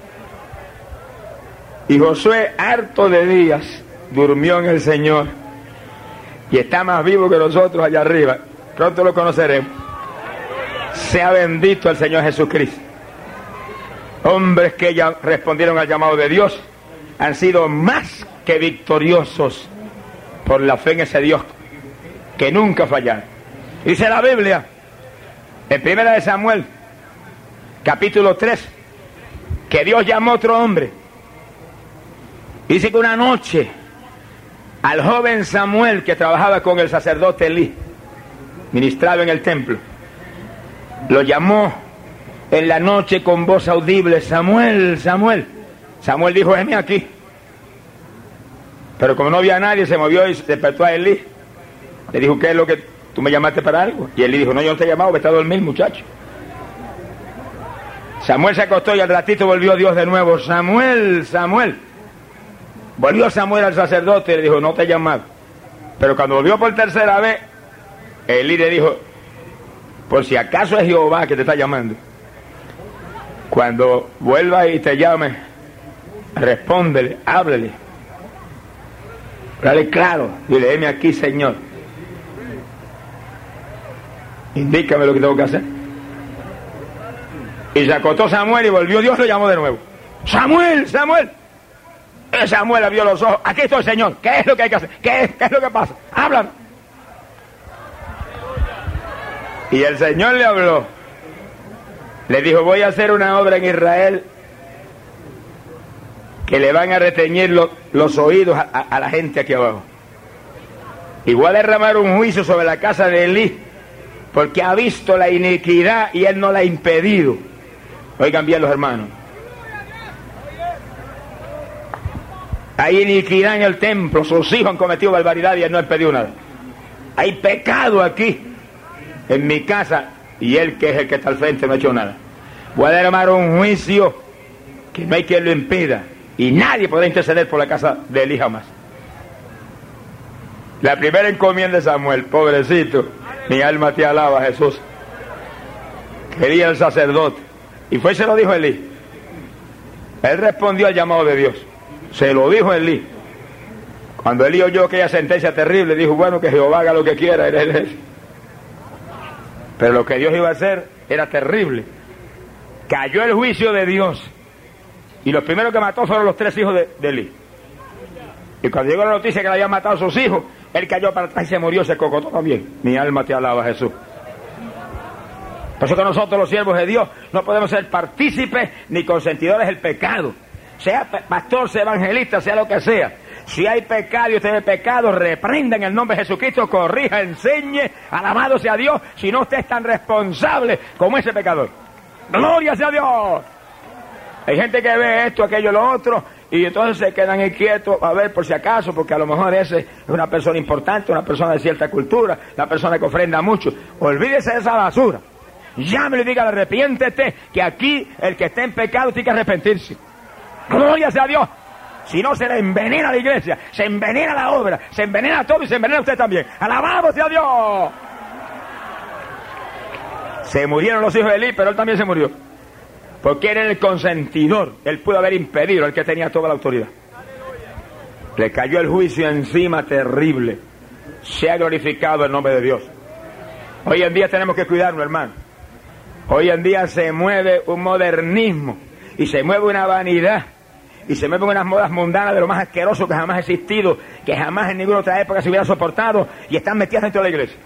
Y Josué, harto de días, durmió en el Señor y está más vivo que nosotros allá arriba. Pronto lo conoceremos. Sea bendito el Señor Jesucristo. Hombres que ya respondieron al llamado de Dios han sido más que victoriosos por la fe en ese Dios que nunca fallaron. Dice la Biblia en Primera de Samuel capítulo tres que Dios llamó a otro hombre. Dice que una noche al joven Samuel, que trabajaba con el sacerdote Elí, ministraba en el templo, lo llamó en la noche con voz audible: Samuel, Samuel. Samuel dijo: heme aquí. Pero como no había nadie, se movió y despertó a Elí. Le dijo: ¿qué es lo que tú me llamaste para algo? Y Elí dijo: no, yo no te he llamado, vete a dormir, muchacho. Samuel se acostó y al ratito volvió Dios de nuevo: Samuel, Samuel. Volvió Samuel al sacerdote y le dijo: no te he llamado. Pero cuando volvió por tercera vez, Elí le dijo: por si acaso es Jehová que te está llamando, cuando vuelva y te llame, respóndele, háblele, dale claro, dile: heme aquí, Señor, indícame lo que tengo que hacer. Y se acostó Samuel y volvió Dios, lo llamó de nuevo: Samuel, Samuel. Y Samuel abrió los ojos: aquí estoy, Señor, ¿qué es lo que hay que hacer? ¿Qué es, qué es lo que pasa? Háblame. Y el Señor le habló, le dijo: voy a hacer una obra en Israel que le van a reteñir lo, los oídos a, a, a la gente aquí abajo. Y voy a derramar un juicio sobre la casa de Elí, porque ha visto la iniquidad y él no la ha impedido. Oigan bien, los hermanos, hay iniquidad en el templo, sus hijos han cometido barbaridad y él no ha impedido nada. Hay pecado aquí en mi casa y él, que es el que está al frente, no ha hecho nada. Voy a derramar un juicio que no hay quien lo impida y nadie podrá interceder por la casa de Elí jamás. La primera encomienda de Samuel: pobrecito, mi alma te alaba, Jesús. Quería el sacerdote. Y fue y se lo dijo Elí. Él respondió al llamado de Dios. Se lo dijo Elí. Cuando Elí oyó aquella sentencia terrible, dijo: bueno, que Jehová haga lo que quiera. Él, él, él. Pero lo que Dios iba a hacer era terrible. Cayó el juicio de Dios. Y los primeros que mató fueron los tres hijos de, de Elí. Y cuando llegó la noticia que le habían matado a sus hijos, él cayó para atrás y se murió, se cocotó también. Mi alma te alaba, Jesús. Por eso que nosotros, los siervos de Dios, no podemos ser partícipes ni consentidores del pecado. Sea pastor, sea evangelista, sea lo que sea. Si hay pecado y usted ve pecado, reprenda en el nombre de Jesucristo, corrija, enseñe, alabado sea Dios, si no usted es tan responsable como ese pecador. ¡Gloria sea a Dios! Hay gente que ve esto, aquello, lo otro, y entonces se quedan ahí quietos a ver por si acaso, porque a lo mejor ese es una persona importante, una persona de cierta cultura, una persona que ofrenda mucho. Olvídese de esa basura. Llámelo y dígale: arrepiéntete, que aquí el que esté en pecado tiene que arrepentirse. ¡Gloria sea a Dios! Si no, se le envenena la iglesia, se envenena la obra, se envenena todo y se envenena usted también. ¡Alabado sea Dios! Se murieron los hijos de Elí, pero él también se murió. Porque era el consentidor, él pudo haber impedido, el que tenía toda la autoridad. Le cayó el juicio encima terrible. Sea glorificado el nombre de Dios. Hoy en día tenemos que cuidarnos, hermano. Hoy en día se mueve un modernismo y se mueve una vanidad y se mueven unas modas mundanas de lo más asqueroso que jamás ha existido, que jamás en ninguna otra época se hubiera soportado, y están metidas dentro de la iglesia.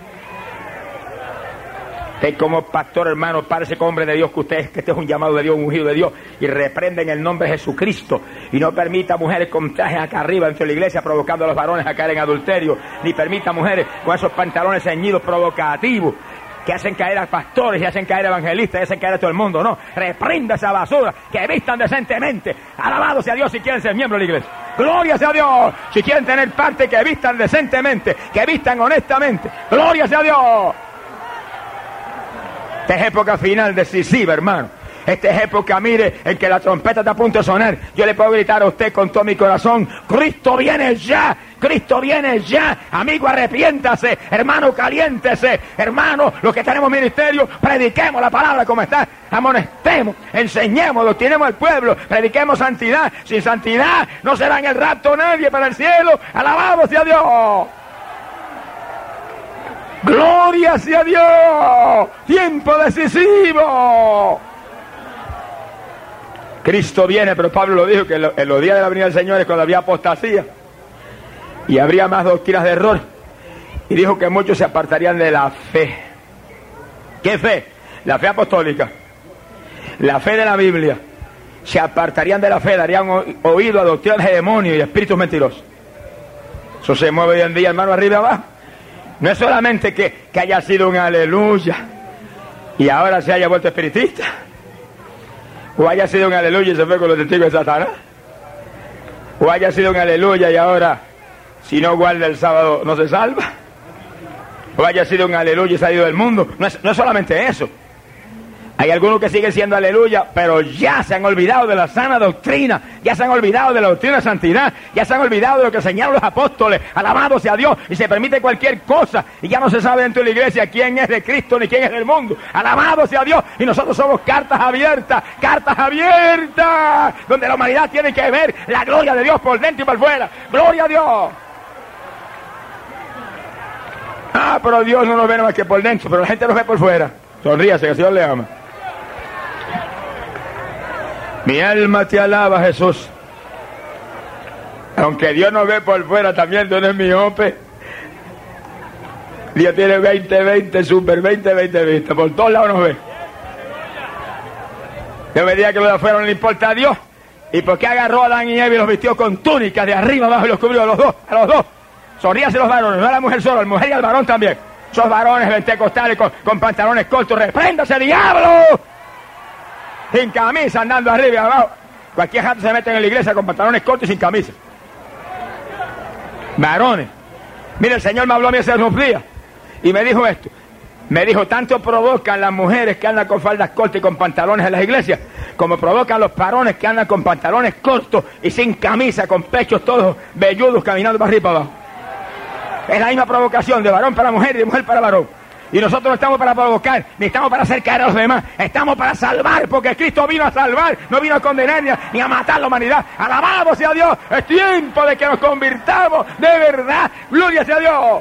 Usted como pastor, hermano, párese como hombre de Dios que usted es, que este es un llamado de Dios, un ungido de Dios, y reprenda en el nombre de Jesucristo, y no permita mujeres con trajes acá arriba dentro de la iglesia provocando a los varones a caer en adulterio, ni permita mujeres con esos pantalones ceñidos provocativos que hacen caer a pastores y hacen caer a evangelistas y hacen caer a todo el mundo. No, reprenda esa basura, que vistan decentemente. Alabado sea Dios si quieren ser miembros de la iglesia. Gloria sea a Dios si quieren tener parte, que vistan decentemente, que vistan honestamente. Gloria sea a Dios. Esta es época final decisiva, hermano. Esta es época, mire, en que la trompeta está a punto de sonar. Yo le puedo gritar a usted con todo mi corazón: Cristo viene ya, Cristo viene ya. Amigo, arrepiéntase, hermano, caliéntese, hermano, los que tenemos ministerio, prediquemos la palabra como está, amonestemos, enseñemos, doctrinemos al pueblo, prediquemos santidad. Sin santidad no será en el rapto nadie para el cielo. Alabado sea Dios. ¡Gloria sea a Dios! ¡Tiempo decisivo! Cristo viene, pero Pablo lo dijo, que en los días de la venida del Señor es cuando había apostasía y habría más doctrinas de error. Y dijo que muchos se apartarían de la fe. ¿Qué fe? La fe apostólica, la fe de la Biblia. Se apartarían de la fe, darían oído a doctrinas de demonios y espíritus mentirosos. Eso se mueve hoy en día, hermano, arriba y abajo. No es solamente que, que haya sido un aleluya y ahora se haya vuelto espiritista, o haya sido un aleluya y se fue con los testigos de Satanás, o haya sido un aleluya y ahora si no guarda el sábado no se salva, o haya sido un aleluya y se ha ido del mundo. No es, no es solamente eso. Hay algunos que siguen siendo aleluya, pero ya se han olvidado de la sana doctrina, ya se han olvidado de la doctrina de santidad, ya se han olvidado de lo que enseñaron los apóstoles. Alabado sea Dios, y se permite cualquier cosa, y ya no se sabe dentro de la iglesia quién es de Cristo ni quién es del mundo. Alabado sea Dios, y nosotros somos cartas abiertas, cartas abiertas, donde la humanidad tiene que ver la gloria de Dios por dentro y por fuera. ¡Gloria a Dios! Ah, pero Dios no nos ve nada más que por dentro, pero la gente nos ve por fuera. Sonríase, que el Señor le ama. Mi alma te alaba, Jesús. Aunque Dios nos ve por fuera, también Dios no es miope. Dios tiene veinte veinte, super veinte veinte vista. Por todos lados nos ve. Yo me diga que lo de afuera no le importa a Dios. ¿Y por qué agarró a Adán y Eva y los vistió con túnicas de arriba abajo y los cubrió a los dos? A los dos. Sonríase los varones, no a la mujer solo, a la mujer y al varón también. Esos varones pentecostales con, con pantalones cortos, repréndase, diablo. Sin camisa, andando arriba y abajo. Cualquier gente se mete en la iglesia con pantalones cortos y sin camisa. Varones. Mire, el Señor me habló a mí hace unos días y me dijo esto. Me dijo, tanto provocan las mujeres que andan con faldas cortas y con pantalones en las iglesias, como provocan los varones que andan con pantalones cortos y sin camisa, con pechos todos velludos, caminando para arriba y para abajo. Es la misma provocación, de varón para mujer y de mujer para varón. Y nosotros no estamos para provocar, ni estamos para hacer caer a los demás. Estamos para salvar, porque Cristo vino a salvar, no vino a condenar ni a, ni a matar a la humanidad. Alabado sea Dios, es tiempo de que nos convirtamos de verdad. Gloria sea Dios.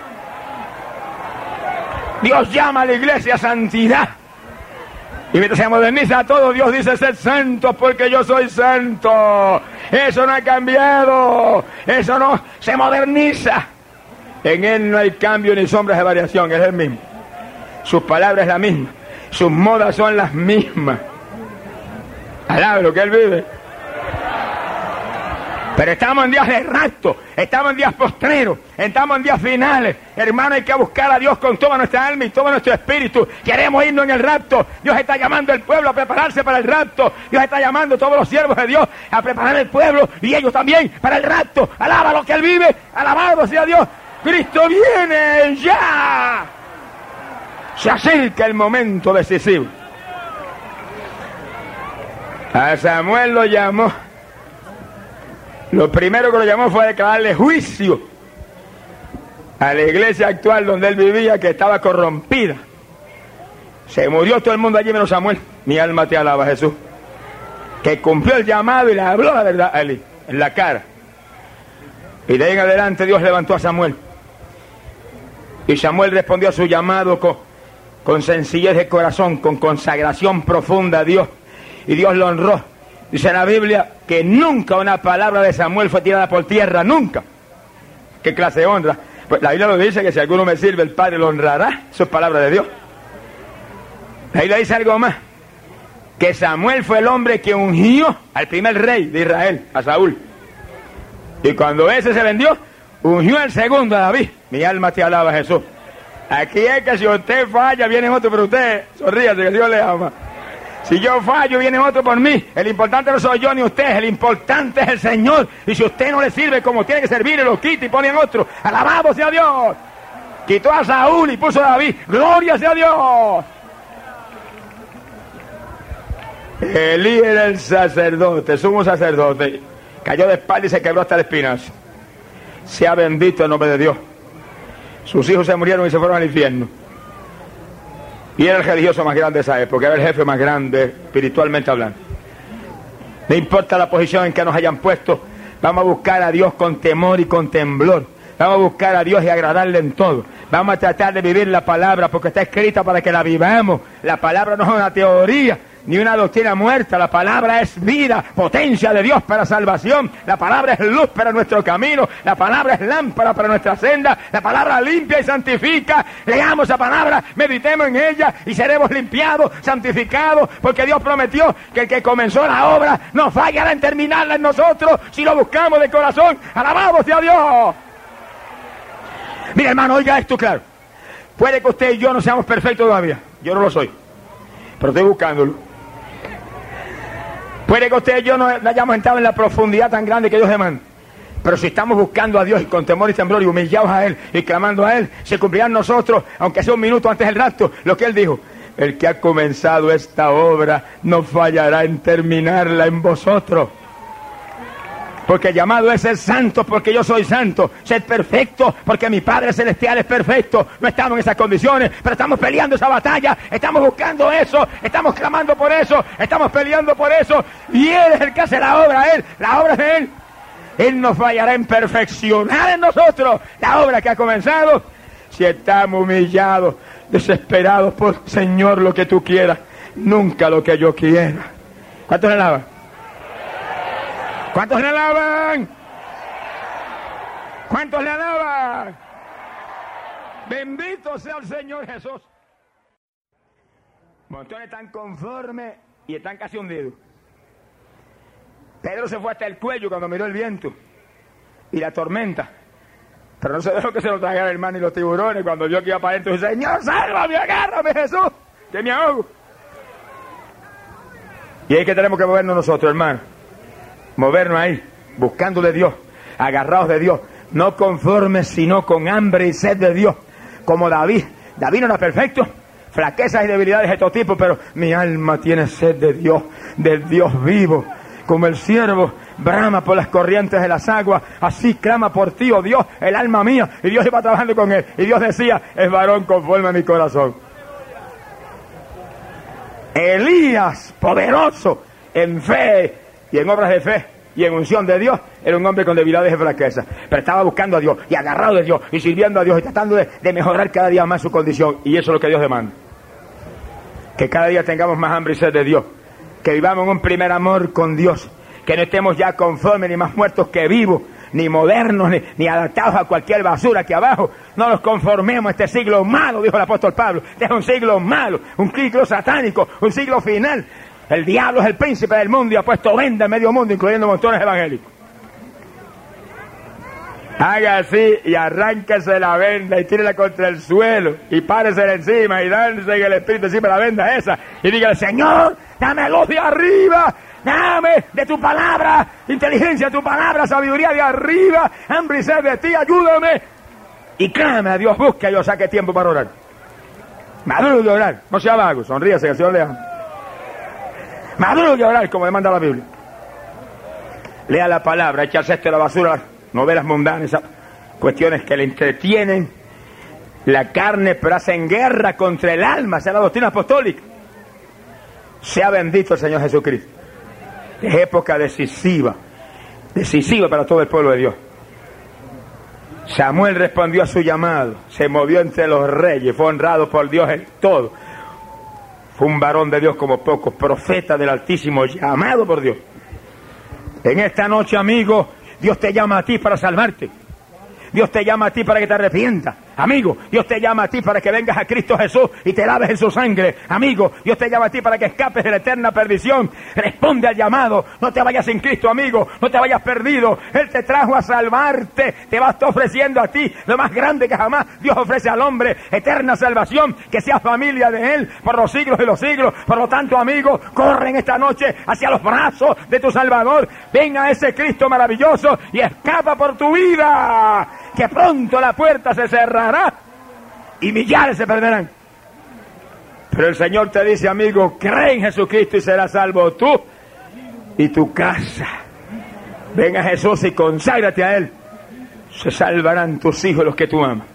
Dios llama a la iglesia a santidad. Y mientras se moderniza a todo, Dios dice, sed santos porque yo soy santo. Eso no ha cambiado, eso no se moderniza. En Él no hay cambio ni sombras de variación, es el mismo. Sus palabras es la misma, sus modas son las mismas. Alabe lo que Él vive. Pero estamos en días de rapto, estamos en días postreros, estamos en días finales. Hermano, hay que buscar a Dios con toda nuestra alma y todo nuestro espíritu. Queremos irnos en el rapto. Dios está llamando al pueblo a prepararse para el rapto. Dios está llamando a todos los siervos de Dios a preparar el pueblo y ellos también para el rapto. Alaba lo que Él vive, alabado sea Dios. Cristo viene ya. Se acerca el momento decisivo. A Samuel lo llamó. Lo primero que lo llamó fue a declararle juicio a la iglesia actual donde él vivía, que estaba corrompida. Se murió todo el mundo allí menos Samuel. Mi alma te alaba, Jesús. Que cumplió el llamado y le habló la verdad a Eli en la cara. Y de ahí en adelante Dios levantó a Samuel. Y Samuel respondió a su llamado con, con sencillez de corazón, con consagración profunda a Dios. Y Dios lo honró. Dice la Biblia que nunca una palabra de Samuel fue tirada por tierra, nunca. ¿Qué clase de honra? Pues la Biblia lo dice, que si alguno me sirve, el Padre lo honrará. Eso es palabra de Dios. La Biblia dice algo más. Que Samuel fue el hombre que ungió al primer rey de Israel, a Saúl. Y cuando ese se vendió, ungió al segundo, a David. Mi alma te alaba, Jesús. Aquí es que si usted falla, viene otro, pero usted, sonríase, que Dios le ama. Si yo fallo, viene otro por mí. El importante no soy yo ni usted, el importante es el Señor. Y si usted no le sirve como tiene que servir, lo quita y pone en otro. Alabado sea Dios. Quitó a Saúl y puso a David. Gloria sea Dios. Elí era el sacerdote, sumo sacerdote. Cayó de espalda y se quebró hasta el espinazo. Sea bendito el nombre de Dios. Sus hijos se murieron y se fueron al infierno. Y era el religioso más grande de esa época, era el jefe más grande espiritualmente hablando. No importa la posición en que nos hayan puesto, vamos a buscar a Dios con temor y con temblor. Vamos a buscar a Dios y agradarle en todo. Vamos a tratar de vivir la palabra porque está escrita para que la vivamos. La palabra no es una teoría ni una doctrina muerta. La palabra es vida, potencia de Dios para salvación. La palabra es luz para nuestro camino. La palabra es lámpara para nuestra senda. La palabra limpia y santifica. Leamos la palabra, meditemos en ella y seremos limpiados, santificados, porque Dios prometió que el que comenzó la obra no fallará en terminarla en nosotros si lo buscamos de corazón. ¡Alabado sea Dios! Mira, hermano, oiga esto claro. Puede que usted y yo no seamos perfectos todavía. Yo no lo soy, pero estoy buscándolo. Puede que usted y yo no hayamos entrado en la profundidad tan grande que Dios demanda. Pero si estamos buscando a Dios y con temor y temblor y humillados a Él y clamando a Él, se cumplirá en nosotros, aunque sea un minuto antes del rapto, lo que Él dijo. El que ha comenzado esta obra no fallará en terminarla en vosotros. Porque llamado es ser santo, porque yo soy santo. Ser perfecto, porque mi Padre Celestial es perfecto. No estamos en esas condiciones, pero estamos peleando esa batalla. Estamos buscando eso, estamos clamando por eso, estamos peleando por eso. Y Él es el que hace la obra, Él, la obra es de Él. Él nos fallará en perfeccionar en nosotros la obra que ha comenzado. Si estamos humillados, desesperados por Señor, lo que tú quieras, nunca lo que yo quiera. ¿Cuántos le alaban? ¿Cuántos le alaban? ¿Cuántos le alaban? Bendito sea el Señor Jesús. Montones están conformes y están casi hundidos. Pedro se fue hasta el cuello cuando miró el viento y la tormenta. Pero no se dejó que se lo tragara el mar ni los tiburones. Cuando vio que iba para adentro, dice: Señor, sálvame, agárrame, Jesús, que me ahogo. Y ahí que tenemos que movernos nosotros, hermano. Movernos ahí, buscando de Dios, agarrados de Dios, no conformes, sino con hambre y sed de Dios, como David. David no era perfecto, flaquezas y debilidades de todo tipo, pero mi alma tiene sed de Dios, del Dios vivo. Como el siervo brama por las corrientes de las aguas, así clama por ti, oh Dios, el alma mía. Y Dios iba trabajando con él, y Dios decía: es varón conforme a mi corazón. Elías, poderoso en fe y en obras de fe y en unción de Dios, era un hombre con debilidades y flaquezas, pero estaba buscando a Dios y agarrado de Dios y sirviendo a Dios y tratando de, de mejorar cada día más su condición. Y eso es lo que Dios demanda, que cada día tengamos más hambre y sed de Dios, que vivamos en un primer amor con Dios, que no estemos ya conformes ni más muertos que vivos, ni modernos, ni, ni adaptados a cualquier basura aquí abajo. No nos conformemos a este siglo malo, dijo el apóstol Pablo. Este es un siglo malo, un siglo satánico, un siglo final. El diablo es el príncipe del mundo y ha puesto venda en medio mundo, incluyendo montones evangélicos. Haga así y arránquese la venda y tírela contra el suelo y páresela encima y dándose en el espíritu encima de la venda esa y dígale: Señor, dame luz de arriba, dame de tu palabra, inteligencia de tu palabra, sabiduría de arriba, hambre y sed de ti, ayúdame. Y clame a Dios, busque a Dios, saque tiempo para orar. Maduro de orar, no sea vago, sonríase que el Señor le ama. Maduro de orar, como demanda la Biblia. Lea la palabra, echarse esto a la basura, novelas mundanas, cuestiones que le entretienen la carne, pero hacen guerra contra el alma, sea la doctrina apostólica. Sea bendito el Señor Jesucristo. Es época decisiva, decisiva para todo el pueblo de Dios. Samuel respondió a su llamado, se movió entre los reyes, fue honrado por Dios en todo. Fue un varón de Dios como pocos, profeta del Altísimo, llamado por Dios. En esta noche, amigo, Dios te llama a ti para salvarte. Dios te llama a ti para que te arrepientas. Amigo, Dios te llama a ti para que vengas a Cristo Jesús y te laves en su sangre. Amigo, Dios te llama a ti para que escapes de la eterna perdición. Responde al llamado. No te vayas sin Cristo, amigo. No te vayas perdido. Él te trajo a salvarte. Te va a estar ofreciendo a ti lo más grande que jamás Dios ofrece al hombre. Eterna salvación. Que seas familia de Él por los siglos de los siglos. Por lo tanto, amigo, corre en esta noche hacia los brazos de tu Salvador. Ven a ese Cristo maravilloso y escapa por tu vida. Que pronto la puerta se cerrará y millares se perderán. Pero el Señor te dice, amigo, cree en Jesucristo y serás salvo tú y tu casa. Ven a Jesús y conságrate a Él. Se salvarán tus hijos, los que tú amas.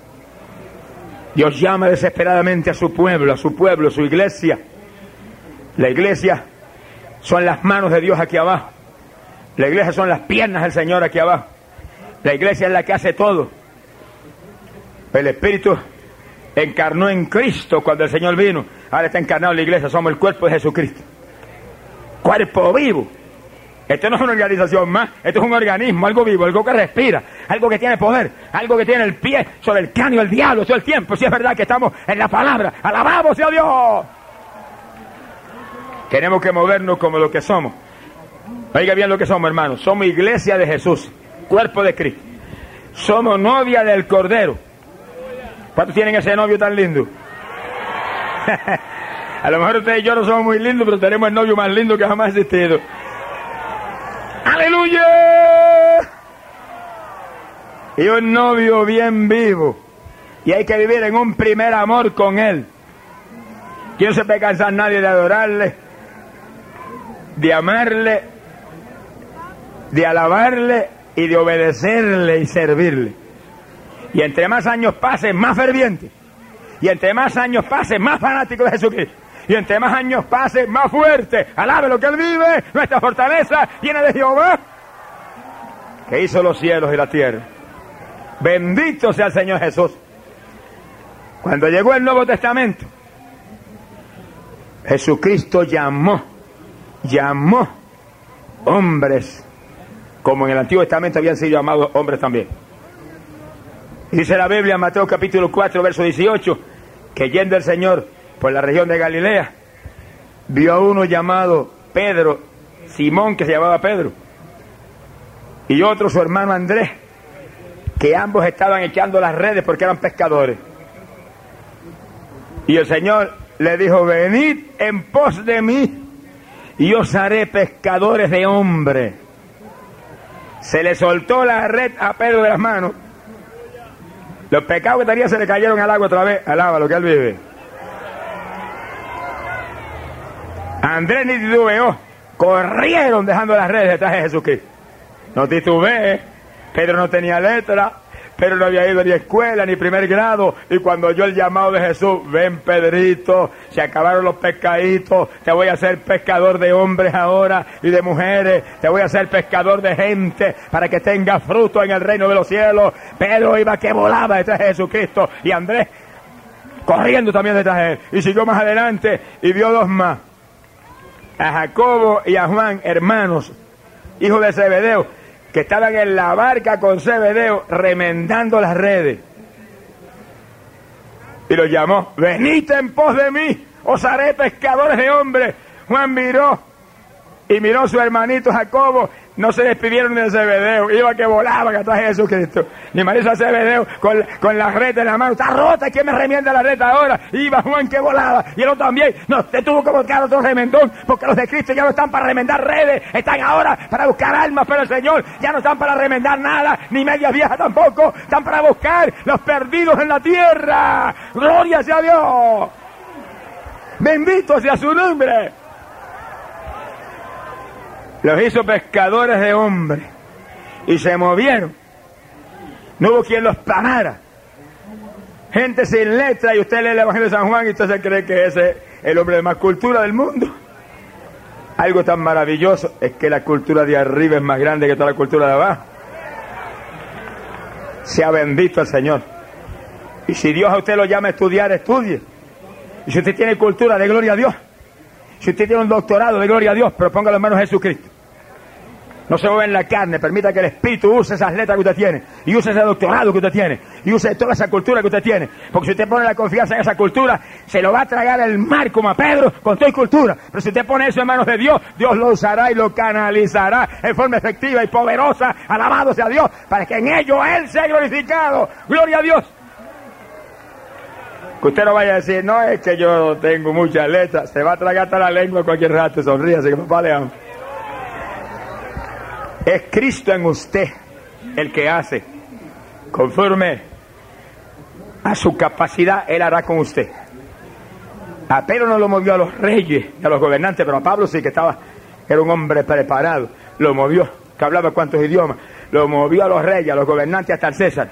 Dios llama desesperadamente a su pueblo, a su pueblo, a su iglesia. La iglesia son las manos de Dios aquí abajo. La iglesia son las piernas del Señor aquí abajo. La iglesia es la que hace todo. El Espíritu encarnó en Cristo cuando el Señor vino. Ahora está encarnado en la iglesia. Somos el cuerpo de Jesucristo. Cuerpo vivo. Esto no es una organización más. Esto es un organismo, algo vivo, algo que respira, algo que tiene poder, algo que tiene el pie sobre el cráneo del diablo todo el tiempo. Si es verdad que estamos en la palabra. ¡Alabado sea Dios! Tenemos que movernos como lo que somos. Oiga bien lo que somos, hermanos. Somos iglesia de Jesús, cuerpo de Cristo. Somos novia del Cordero. ¿Cuántos tienen ese novio tan lindo? A lo mejor ustedes y yo no somos muy lindos, pero tenemos el novio más lindo que jamás ha existido. ¡Aleluya! Y un novio bien vivo. Y hay que vivir en un primer amor con él. Que no se puede cansar nadie de adorarle, de amarle, de alabarle y de obedecerle y servirle. Y entre más años pasen, más ferviente. Y entre más años pasen, más fanático de Jesucristo. Y entre más años pasen, más fuerte. Alabe lo que Él vive, nuestra fortaleza llena de Jehová, que hizo los cielos y la tierra. Bendito sea el Señor Jesús. Cuando llegó el Nuevo Testamento, Jesucristo llamó, llamó hombres, como en el Antiguo Testamento habían sido llamados hombres también. Dice la Biblia en Mateo capítulo cuatro, verso dieciocho, que yendo el Señor por la región de Galilea, vio a uno llamado Pedro, Simón, que se llamaba Pedro, y otro su hermano Andrés, que ambos estaban echando las redes porque eran pescadores. Y el Señor le dijo: venid en pos de mí, y os haré pescadores de hombres. Se le soltó la red a Pedro de las manos. Los pecados que tenía se le cayeron al agua otra vez. Alaba lo que Él vive. Andrés ni titubeó. Corrieron dejando las redes detrás de Jesucristo. No titubeé. Pedro no tenía letra. Pedro no había ido ni a escuela ni primer grado. Y cuando oyó el llamado de Jesús: ven, Pedrito, se acabaron los pescaditos, te voy a hacer pescador de hombres ahora y de mujeres, te voy a hacer pescador de gente para que tenga fruto en el reino de los cielos. Pedro iba que volaba detrás de Jesucristo, y Andrés corriendo también detrás de él. Y siguió más adelante y vio dos más, a Jacobo y a Juan, hermanos, hijos de Zebedeo, que estaban en la barca con Zebedeo remendando las redes. Y los llamó: venid en pos de mí, os haré pescadores de hombres. Juan miró y miró a su hermanito Jacobo. No se despidieron de Zebedeo, iba que volaba atrás de Jesucristo. Ni Marisa Zebedeo con, con la red en la mano: está rota, ¿quién me remienda la red ahora? Iba Juan que volaba, y el otro también. No, te tuvo que buscar otro remendón, porque los de Cristo ya no están para remendar redes, están ahora para buscar almas para el Señor. Ya no están para remendar nada, ni medias viejas tampoco, están para buscar los perdidos en la tierra. ¡Gloria sea Dios! ¡Bendito sea su nombre! Los hizo pescadores de hombres y se movieron. No hubo quien los parara. Gente sin letra, y usted lee el Evangelio de San Juan y usted se cree que ese es el hombre de más cultura del mundo. Algo tan maravilloso es que la cultura de arriba es más grande que toda la cultura de abajo. Sea bendito el Señor. Y si Dios a usted lo llama a estudiar, estudie. Y si usted tiene cultura, de gloria a Dios. Si usted tiene un doctorado, de gloria a Dios, pero póngalo en manos de Jesucristo. No se mueva en la carne, permita que el Espíritu use esas letras que usted tiene, y use ese doctorado que usted tiene, y use toda esa cultura que usted tiene. Porque si usted pone la confianza en esa cultura, se lo va a tragar el mar como a Pedro con toda cultura. Pero si usted pone eso en manos de Dios, Dios lo usará y lo canalizará en forma efectiva y poderosa. Alabado sea Dios, para que en ello Él sea glorificado. ¡Gloria a Dios! Que usted no vaya a decir: no, es que yo tengo muchas letras. Se va a tragar hasta la lengua cualquier rato, sonríase, que papá le ama. Es Cristo en usted el que hace. Conforme a su capacidad, Él hará con usted. A Pedro no lo movió a los reyes y a los gobernantes, pero a Pablo sí, que estaba, era un hombre preparado. Lo movió, que hablaba cuántos idiomas. Lo movió a los reyes, a los gobernantes, hasta el César.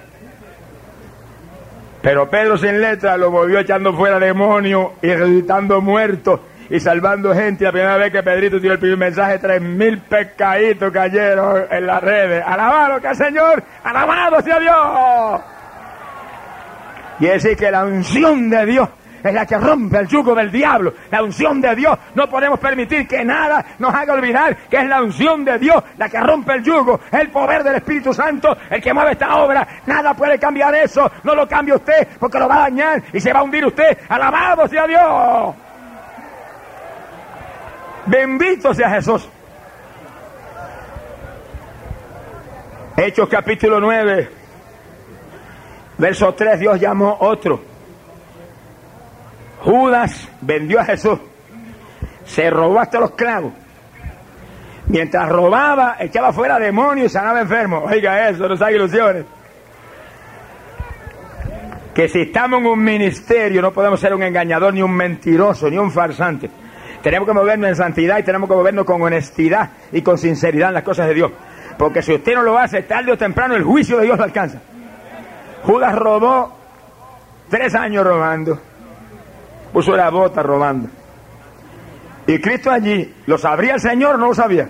Pero Pedro sin letra lo volvió echando fuera demonios y resucitando muertos y salvando gente. La primera vez que Pedrito dio el primer mensaje, tres mil pescaditos cayeron en las redes. ¡Alabado que el Señor! ¡Alabado sea Dios! Y es decir que la unción de Dios es la que rompe el yugo del diablo. La unción de Dios. No podemos permitir que nada nos haga olvidar que es la unción de Dios la que rompe el yugo. El poder del Espíritu Santo el que mueve esta obra. Nada puede cambiar eso. No lo cambie usted porque lo va a dañar y se va a hundir usted. ¡Alabado sea Dios! Bendito sea Jesús. Hechos capítulo nueve, verso tres, Dios llamó otro. Judas vendió a Jesús, se robó hasta los clavos. Mientras robaba, echaba fuera demonios y sanaba enfermos. Oiga eso, no sabe ilusiones. Que si estamos en un ministerio no podemos ser un engañador, ni un mentiroso, ni un farsante. Tenemos que movernos en santidad y tenemos que movernos con honestidad y con sinceridad en las cosas de Dios. Porque si usted no lo hace, tarde o temprano el juicio de Dios lo alcanza. Judas robó tres años robando. Puso la bota robando. Y Cristo allí, ¿lo sabría el Señor o no lo sabía?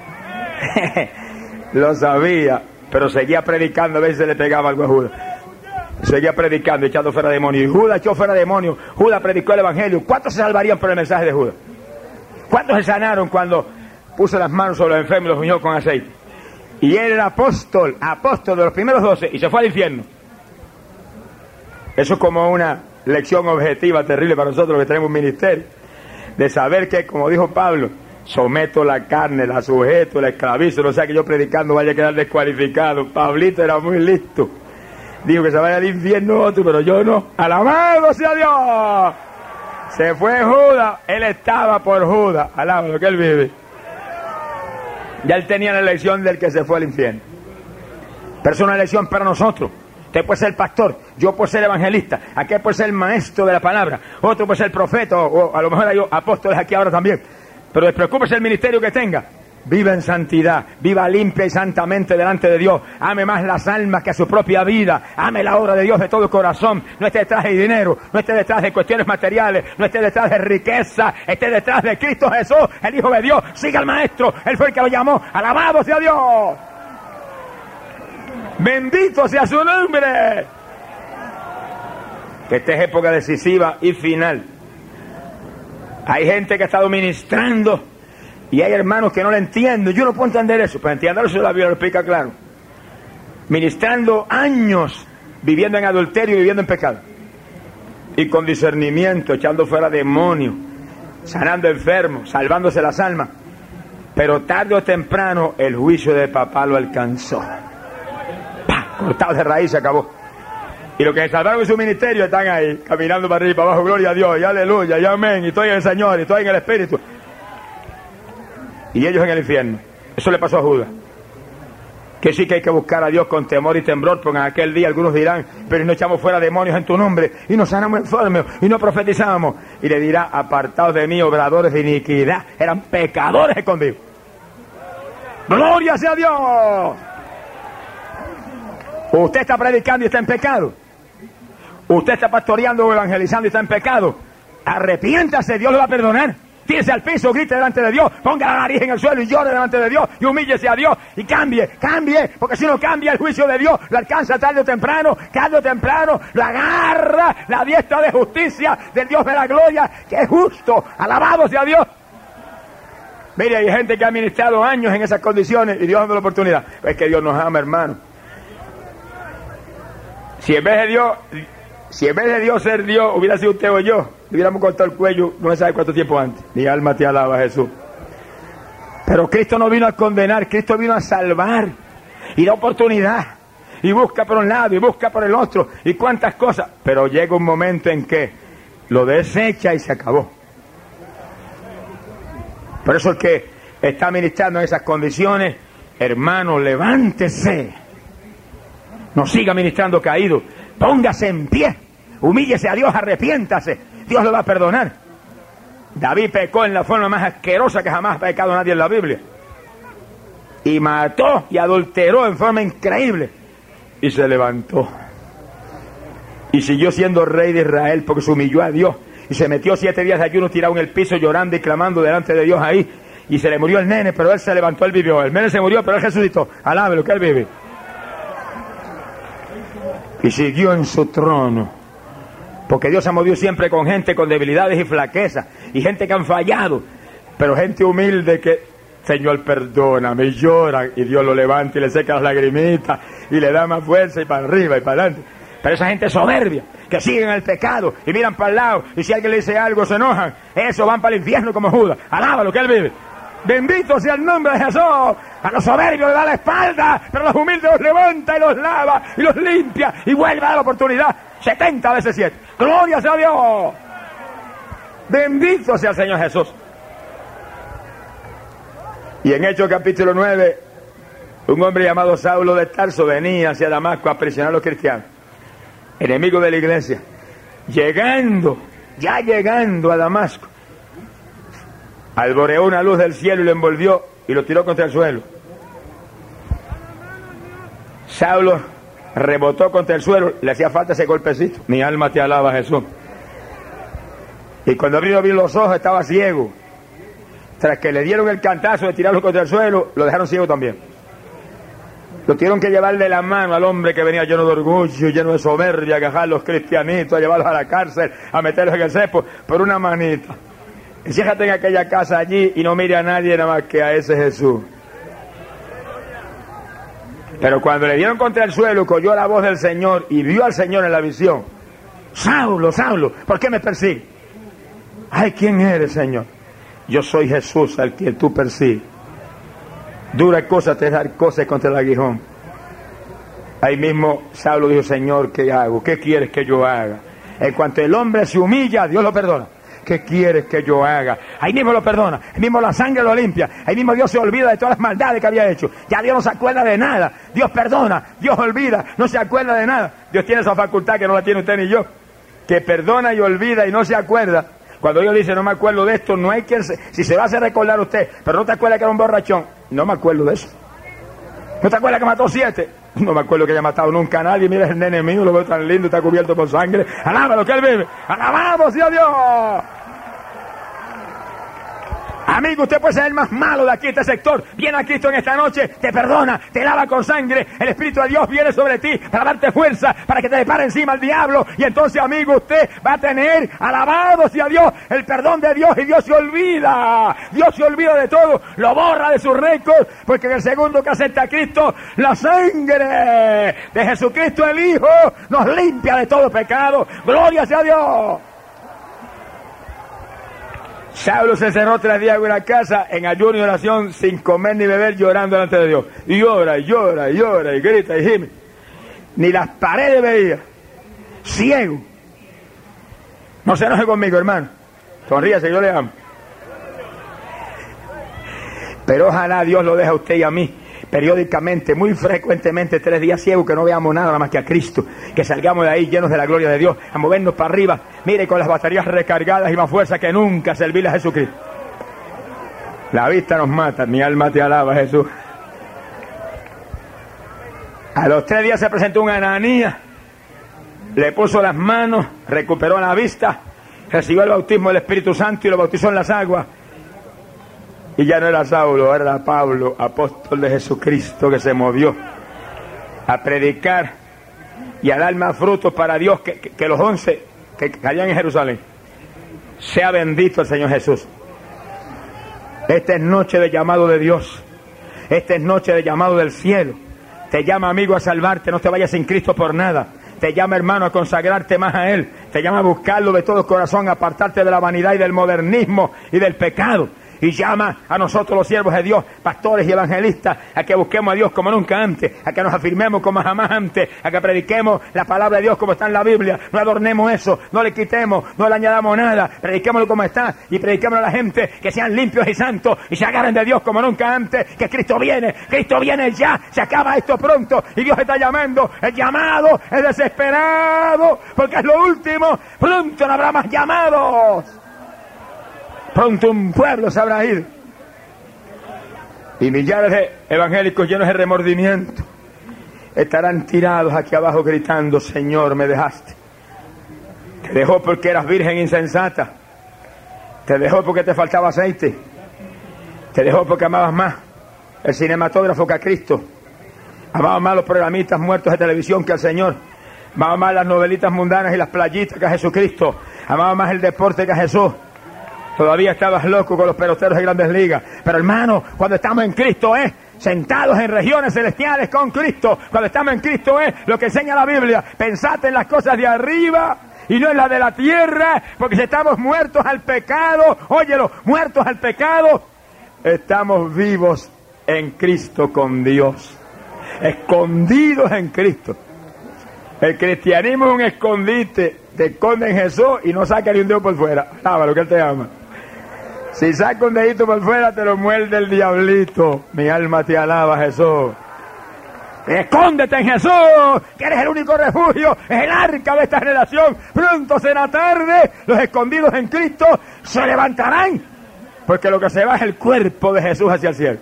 Lo sabía, pero seguía predicando, a veces se le pegaba algo a Judas. Seguía predicando, echando fuera demonios. Y Judas echó fuera demonios. Judas predicó el Evangelio. ¿Cuántos se salvarían por el mensaje de Judas? ¿Cuántos se sanaron cuando puso las manos sobre los enfermos y los ungió con aceite? Y él era apóstol, apóstol de los primeros doce, y se fue al infierno. Eso es como una lección objetiva terrible para nosotros que tenemos un ministerio, de saber que, como dijo Pablo, someto la carne, la sujeto, la esclavizo, no sea que yo predicando vaya a quedar descualificado. Pablito era muy listo, dijo que se vaya al infierno otro, pero yo no. ¡Alabado sea Dios! Se fue Judas, él estaba por Judas, alabado que él vive. Ya él tenía la elección del que se fue al infierno. Pero es una elección para nosotros. Usted puede ser pastor, yo puedo ser evangelista, aquel puede ser el maestro de la palabra, otro puede ser profeta, o a lo mejor hay apóstoles aquí ahora también. Pero despreocúpese el ministerio que tenga. Viva en santidad, viva limpia y santamente delante de Dios. Ame más las almas que a su propia vida. Ame la obra de Dios de todo el corazón. No esté detrás de dinero, no esté detrás de cuestiones materiales, no esté detrás de riqueza, esté detrás de Cristo Jesús, el Hijo de Dios. Siga al Maestro, Él fue el que lo llamó. ¡Alabado sea Dios! ¡Bendito sea su nombre! Que esta es época decisiva y final. Hay gente que ha estado ministrando y hay hermanos que no lo entienden. Yo no puedo entender eso, pero entiéndalo, eso la Biblia lo explica claro. Ministrando años, viviendo en adulterio y viviendo en pecado. Y con discernimiento, echando fuera demonios, sanando enfermos, salvándose las almas. Pero tarde o temprano el juicio de papá lo alcanzó. ¡Pah! Cortado de raíz, se acabó. Y los que se salvaron en su ministerio están ahí, caminando para arriba y para abajo, gloria a Dios, y aleluya, y amén, y estoy en el Señor, y estoy en el Espíritu. Y ellos en el infierno. Eso le pasó a Judas. Que sí que hay que buscar a Dios con temor y temblor, porque en aquel día algunos dirán, pero no echamos fuera demonios en tu nombre, y nos sanamos enfermos, y no profetizamos. Y le dirá, apartados de mí, obradores de iniquidad, eran pecadores escondidos. ¡Gloria sea a Dios! Usted está predicando y está en pecado. Usted está pastoreando o evangelizando y está en pecado. Arrepiéntase, Dios le va a perdonar. Tírese al piso, grite delante de Dios, ponga la nariz en el suelo y llore delante de Dios y humíllese a Dios y cambie, cambie, porque si no cambia el juicio de Dios, lo alcanza tarde o temprano, tarde o temprano, lo agarra la diestra de justicia del Dios de la gloria, que es justo, alabado sea Dios. Mire, hay gente que ha ministrado años en esas condiciones y Dios dando la oportunidad. Es que Dios nos ama, hermano. Si en vez de Dios, si en vez de Dios ser Dios, hubiera sido usted o yo, le hubiéramos cortado el cuello, no se sabe cuánto tiempo antes. Mi alma te alaba, Jesús. Pero Cristo no vino a condenar, Cristo vino a salvar y da oportunidad. Y busca por un lado y busca por el otro y cuántas cosas. Pero llega un momento en que lo desecha y se acabó. Por eso el que está ministrando en esas condiciones, hermano, levántese. No siga ministrando caído. Póngase en pie. Humíllese a Dios, arrepiéntase. Dios lo va a perdonar. David pecó en la forma más asquerosa que jamás ha pecado nadie en la Biblia. Y mató y adulteró en forma increíble. Y se levantó. Y siguió siendo rey de Israel porque se humilló a Dios. Y se metió siete días de ayuno tirado en el piso llorando y clamando delante de Dios ahí. Y se le murió el nene, pero él se levantó, él vivió. El nene se murió, pero él resucitó. Alábelo, que él vive. Y siguió en su trono Porque Dios se ha movido siempre con gente con debilidades y flaquezas, y gente que han fallado, pero gente humilde que, Señor, perdóname, y lloran, y Dios lo levanta y le seca las lagrimitas, y le da más fuerza, y para arriba, y para adelante. Pero esa gente soberbia, que siguen el pecado, y miran para el lado, y si alguien le dice algo, se enojan, eso van para el infierno como Judas. Alábalo, que él vive. Bendito sea el nombre de Jesús. A los soberbios le da la espalda, pero a los humildes los levanta y los lava, y los limpia, y vuelve a dar la oportunidad. setenta veces siete. Gloria sea a Dios. Bendito sea el Señor Jesús. Y en Hechos capítulo nueve, un hombre llamado Saulo de Tarso venía hacia Damasco a aprisionar a los cristianos, enemigo de la iglesia. Llegando, ya llegando a Damasco, alboreó una luz del cielo y lo envolvió y lo tiró contra el suelo. Saulo rebotó contra el suelo, le hacía falta ese golpecito. Mi alma te alaba, Jesús. Y cuando abrió bien los ojos estaba ciego. Tras que le dieron el cantazo de tirarlo contra el suelo, lo dejaron ciego también. Lo tuvieron que llevar de la mano al hombre que venía lleno de orgullo, lleno de soberbia, a agarrar a los cristianitos, a llevarlos a la cárcel, a meterlos en el cepo, por una manita. Enciérrate en aquella casa allí y no mire a nadie nada más que a ese Jesús. Pero cuando le dieron contra el suelo, que oyó la voz del Señor y vio al Señor en la visión: Saulo, Saulo, ¿por qué me persigues? Ay, ¿quién eres, Señor? Yo soy Jesús, al que tú persigues. Dura cosa te dar cosas contra el aguijón. Ahí mismo Saulo dijo: Señor, ¿qué hago? ¿Qué quieres que yo haga? En cuanto el hombre se humilla, Dios lo perdona. ¿Qué quieres que yo haga? Ahí mismo lo perdona, ahí mismo la sangre lo limpia, ahí mismo Dios se olvida de todas las maldades que había hecho. Ya Dios no se acuerda de nada. Dios perdona, Dios olvida, no se acuerda de nada. Dios tiene esa facultad que no la tiene usted ni yo, que perdona y olvida y no se acuerda. Cuando Dios dice: no me acuerdo de esto, no hay que... Si se va a hacer recordar usted, pero no te acuerdas que era un borrachón, no me acuerdo de eso. ¿No te acuerdas que mató siete? No me acuerdo que haya matado nunca a nadie. Mira, el nene mío, lo veo tan lindo, está cubierto por sangre. Alábalo, que él vive. Alabamos a Dios. Amigo, usted puede ser el más malo de aquí, este sector. Viene a Cristo en esta noche, te perdona, te lava con sangre. El Espíritu de Dios viene sobre ti para darte fuerza, para que te le pare encima al diablo. Y entonces, amigo, usted va a tener, alabado sea Dios, el perdón de Dios. Y Dios se olvida, Dios se olvida de todo, lo borra de sus récords. Porque en el segundo que acepta a Cristo, la sangre de Jesucristo el Hijo nos limpia de todo pecado. Gloria sea a Dios. Saulo se cerró tres días en una casa, en ayuno y oración, sin comer ni beber, llorando delante de Dios. Y llora, y llora, y llora, y grita, y gime. Ni las paredes veía. Ciego. No se enoje conmigo, hermano. Sonríase, yo le amo. Pero ojalá Dios lo deje a usted y a mí, periódicamente, muy frecuentemente, tres días ciegos, que no veamos nada, nada más que a Cristo, que salgamos de ahí llenos de la gloria de Dios, a movernos para arriba, mire, con las baterías recargadas y más fuerza que nunca, servirle a Jesucristo. La vista nos mata, mi alma te alaba, Jesús. A los tres días se presentó un Ananías, le puso las manos, recuperó la vista, recibió el bautismo del Espíritu Santo y lo bautizó en las aguas. Y ya no era Saulo, era Pablo, apóstol de Jesucristo, que se movió a predicar y a dar más frutos para Dios que, que, que los once que caían en Jerusalén. Sea bendito el Señor Jesús. Esta es noche de llamado de Dios. Esta es noche de llamado del cielo. Te llama, amigo, a salvarte. No te vayas sin Cristo por nada. Te llama, hermano, a consagrarte más a Él. Te llama a buscarlo de todo corazón, a apartarte de la vanidad y del modernismo y del pecado. Y llama a nosotros los siervos de Dios, pastores y evangelistas, a que busquemos a Dios como nunca antes, a que nos afirmemos como jamás antes, a que prediquemos la palabra de Dios como está en la Biblia. No adornemos eso, no le quitemos, no le añadamos nada, prediquémoslo como está y prediquémoslo a la gente, que sean limpios y santos y se agarren de Dios como nunca antes, que Cristo viene, Cristo viene ya, se acaba esto pronto y Dios está llamando. El llamado es desesperado porque es lo último, pronto no habrá más llamados. Pronto un pueblo se habrá ido. Y millares de evangélicos llenos de remordimiento estarán tirados aquí abajo gritando: Señor, me dejaste. Te dejó porque eras virgen insensata. Te dejó porque te faltaba aceite. Te dejó porque amabas más el cinematógrafo que a Cristo. Amabas más los programistas muertos de televisión que al Señor. Amaba más las novelitas mundanas y las playitas que a Jesucristo. Amaba más el deporte que a Jesús. Todavía estabas loco con los peloteros de Grandes Ligas. Pero hermano, cuando estamos en Cristo es sentados en regiones celestiales con Cristo. Cuando estamos en Cristo es lo que enseña la Biblia. Pensad en las cosas de arriba y no en las de la tierra. Porque si estamos muertos al pecado, óyelo, muertos al pecado, estamos vivos en Cristo con Dios. Escondidos en Cristo. El cristianismo es un escondite. Te esconde en Jesús y no saca ni un dedo por fuera. Ama lo que Él te ama. Si saca un dedito por fuera, te lo muerde el diablito. Mi alma te alaba, Jesús. Escóndete en Jesús, que eres el único refugio, es el arca de esta generación. Pronto será tarde, los escondidos en Cristo se levantarán, porque lo que se va es el cuerpo de Jesús hacia el cielo.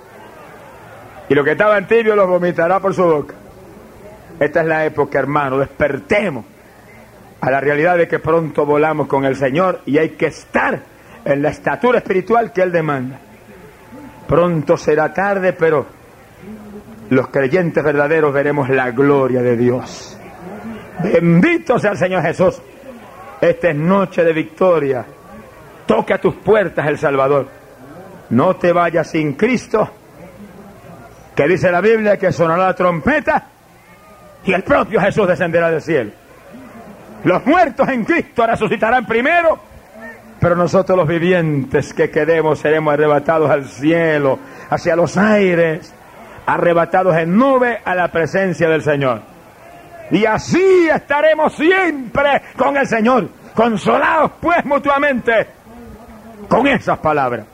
Y lo que estaba en tibio los vomitará por su boca. Esta es la época, hermano, despertemos a la realidad de que pronto volamos con el Señor y hay que estar en la estatura espiritual que Él demanda. Pronto será tarde, pero los creyentes verdaderos veremos la gloria de Dios. Bendito sea el Señor Jesús. Esta es noche de victoria. Toca a tus puertas el Salvador. No te vayas sin Cristo, que dice la Biblia que sonará la trompeta y el propio Jesús descenderá del cielo. Los muertos en Cristo resucitarán primero, pero nosotros los vivientes que quedemos seremos arrebatados al cielo, hacia los aires, arrebatados en nube a la presencia del Señor. Y así estaremos siempre con el Señor, consolados pues mutuamente con esas palabras.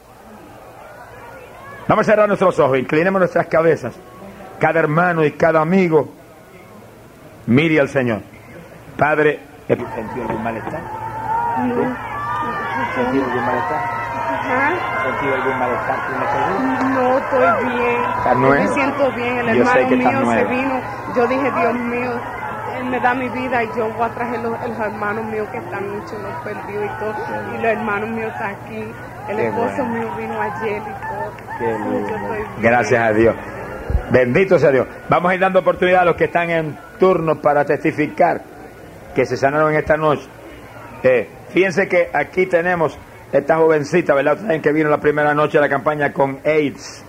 Vamos a cerrar nuestros ojos, inclinemos nuestras cabezas. Cada hermano y cada amigo mire al Señor. Padre, ¿he sentido algún malestar? No. ¿Has sentido algún malestar? Ajá. ¿Has sentido algún malestar? No, estoy bien. ¿Estás Yo nueva? me siento bien. El Yo sé hermano que estás mío se nueva. vino. Yo dije, Dios mío, Él me da mi vida y yo voy a traer los, los hermanos míos que están mucho, los perdidos y todo. Y los hermanos míos están aquí. El Qué esposo bueno. mío vino ayer y todo. Qué Sí, yo lindo. estoy bien. Gracias a Dios. Bendito sea Dios. Vamos a ir dando oportunidad a los que están en turno para testificar que se sanaron esta noche. Eh, fíjense que aquí tenemos esta jovencita, ¿verdad? Ustedes saben que vino la primera noche de la campaña con AIDS.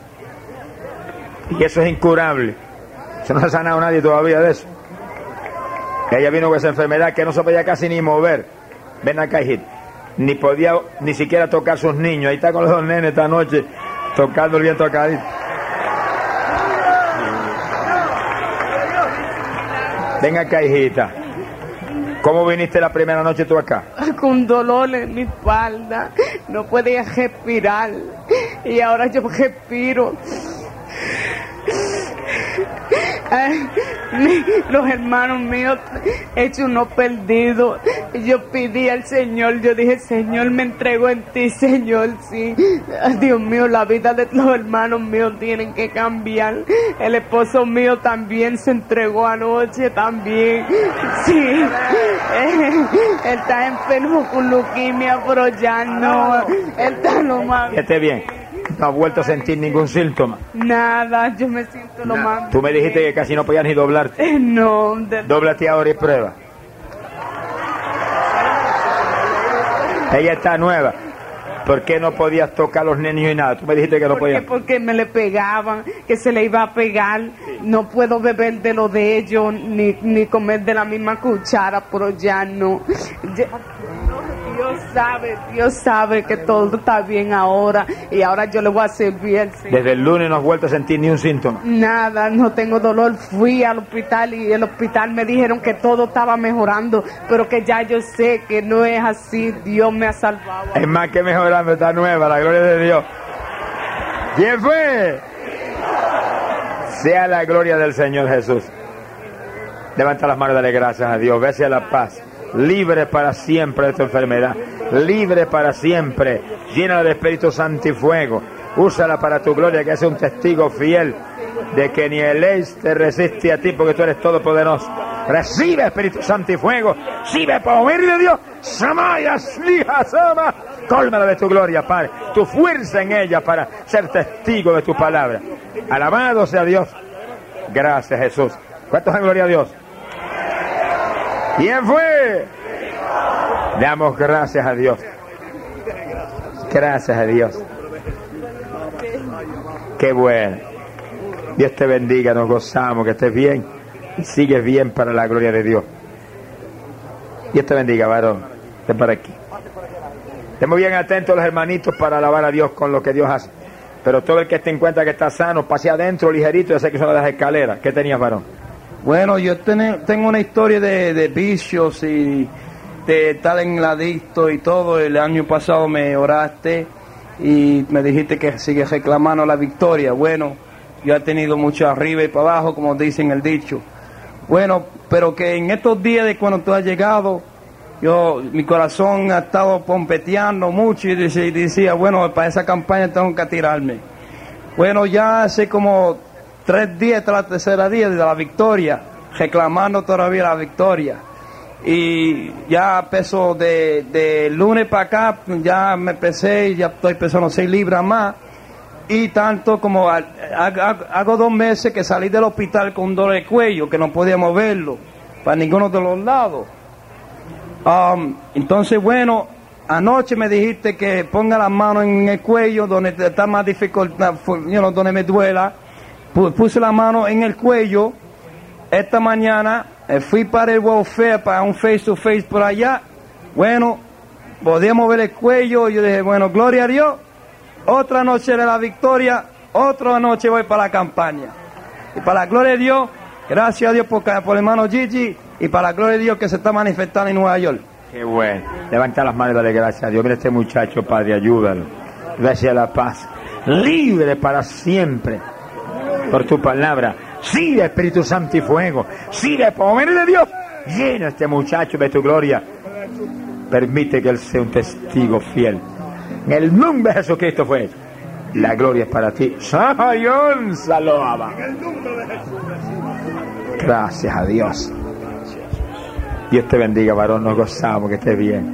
Y eso es incurable. Eso no se ha sanado nadie todavía de eso. Ella vino con esa enfermedad que no se podía casi ni mover. Ven acá, hijita. Ni podía ni siquiera tocar sus niños. Ahí está con los dos nenes esta noche, tocando el bien tocadito. Ven acá, hijita. ¿Cómo viniste la primera noche tú acá? Con dolor en mi espalda, no podía respirar y ahora yo respiro. Ay, mi- los hermanos míos hechos unos perdidos. Yo pedí al Señor, yo dije, Señor, me entrego en ti, Señor, sí. Ay, Dios mío, la vida de los hermanos míos tienen que cambiar. El esposo mío también se entregó anoche, también, sí. Eh, él está enfermo con leuquimia, pero ya no. Él está lo más... Que esté bien. No has vuelto a sentir ningún síntoma. Nada, yo me siento lo más... Tú me dijiste que casi no podías ni doblarte. Eh, No, de... Dóblate ahora y prueba. Ella está nueva. ¿Por qué no podías tocar a los niños y nada? Tú me dijiste que no ¿Por qué? podías. Porque me le pegaban, que se le iba a pegar. No puedo beber de lo de ellos, ni, ni comer de la misma cuchara, pero ya no. Ya- Dios sabe, Dios sabe que todo está bien ahora. Y ahora yo le voy a servir al Señor. Desde el lunes no has vuelto a sentir ni un síntoma. Nada, no tengo dolor. Fui al hospital y el hospital me dijeron que todo estaba mejorando, pero que ya yo sé que no es así. Dios me ha salvado. Es más que mejorando, está nueva, la gloria de Dios. ¿Quién fue? Sea la gloria del Señor Jesús. Levanta las manos y dale gracias a Dios. Vese a la paz. Libre para siempre de tu enfermedad. Libre para siempre. Llénala de Espíritu Santo y fuego. Úsala para tu gloria, que es un testigo fiel de que ni el ex te resiste a ti, porque tú eres todopoderoso. Recibe Espíritu Santo y fuego. Recibe poder de Dios. Samaya, Sliha, Sama. Cólmala de tu gloria, Padre. Tu fuerza en ella para ser testigo de tu palabra. Alabado sea Dios. Gracias, Jesús. ¿Cuántos dan gloria a Dios? ¿Quién fue? Damos gracias a Dios. Gracias a Dios. Qué bueno. Dios te bendiga, nos gozamos, que estés bien y sigues bien para la gloria de Dios. Dios te bendiga, varón. Ven para aquí. Estemos bien atentos los hermanitos para alabar a Dios con lo que Dios hace. Pero todo el que esté en cuenta que está sano, pase adentro ligerito, ya sé que son las escaleras. ¿Qué tenías, varón? Bueno, yo ten, tengo una historia de, de vicios y de estar en el adicto y todo. El año pasado me oraste y me dijiste que sigue reclamando la victoria. Bueno, yo he tenido mucho arriba y para abajo, como dicen el dicho. Bueno, pero que en estos días de cuando tú has llegado, yo, mi corazón ha estado pompeteando mucho y decía, y decía, bueno, para esa campaña tengo que tirarme. Bueno, ya hace como tres días, tras la tercera día de la victoria, reclamando todavía la victoria. Y ya peso de, de lunes para acá, ya me pesé y ya estoy pesando seis libras más. Y tanto como a, a, a, hago dos meses que salí del hospital con un dolor de cuello, que no podía moverlo para ninguno de los lados. Um, entonces, bueno, anoche me dijiste que ponga la mano en el cuello donde está más dificultad, you know, donde me duela. Puse la mano en el cuello. Esta mañana eh, fui para el welfare, para un face to face por allá. Bueno, podía mover el cuello. Yo dije, bueno, gloria a Dios. Otra noche de la victoria, otra noche voy para la campaña. Y para la gloria de Dios, gracias a Dios por, por el hermano Gigi, y para la gloria de Dios que se está manifestando en Nueva York. Qué bueno. Levanta las manos y dale gracias a Dios. Mira este muchacho, Padre, ayúdalo. Gracias a la paz. Libre para siempre por tu palabra. Sigue, Espíritu Santo y fuego. Sigue, poder de Dios. Llena a este muchacho de tu gloria. Permite que él sea un testigo fiel. En el nombre de Jesucristo fue hecho. La gloria es para ti. Sayón Saloaba. Gracias a Dios. Dios te bendiga, varón. Nos gozamos, que estés bien.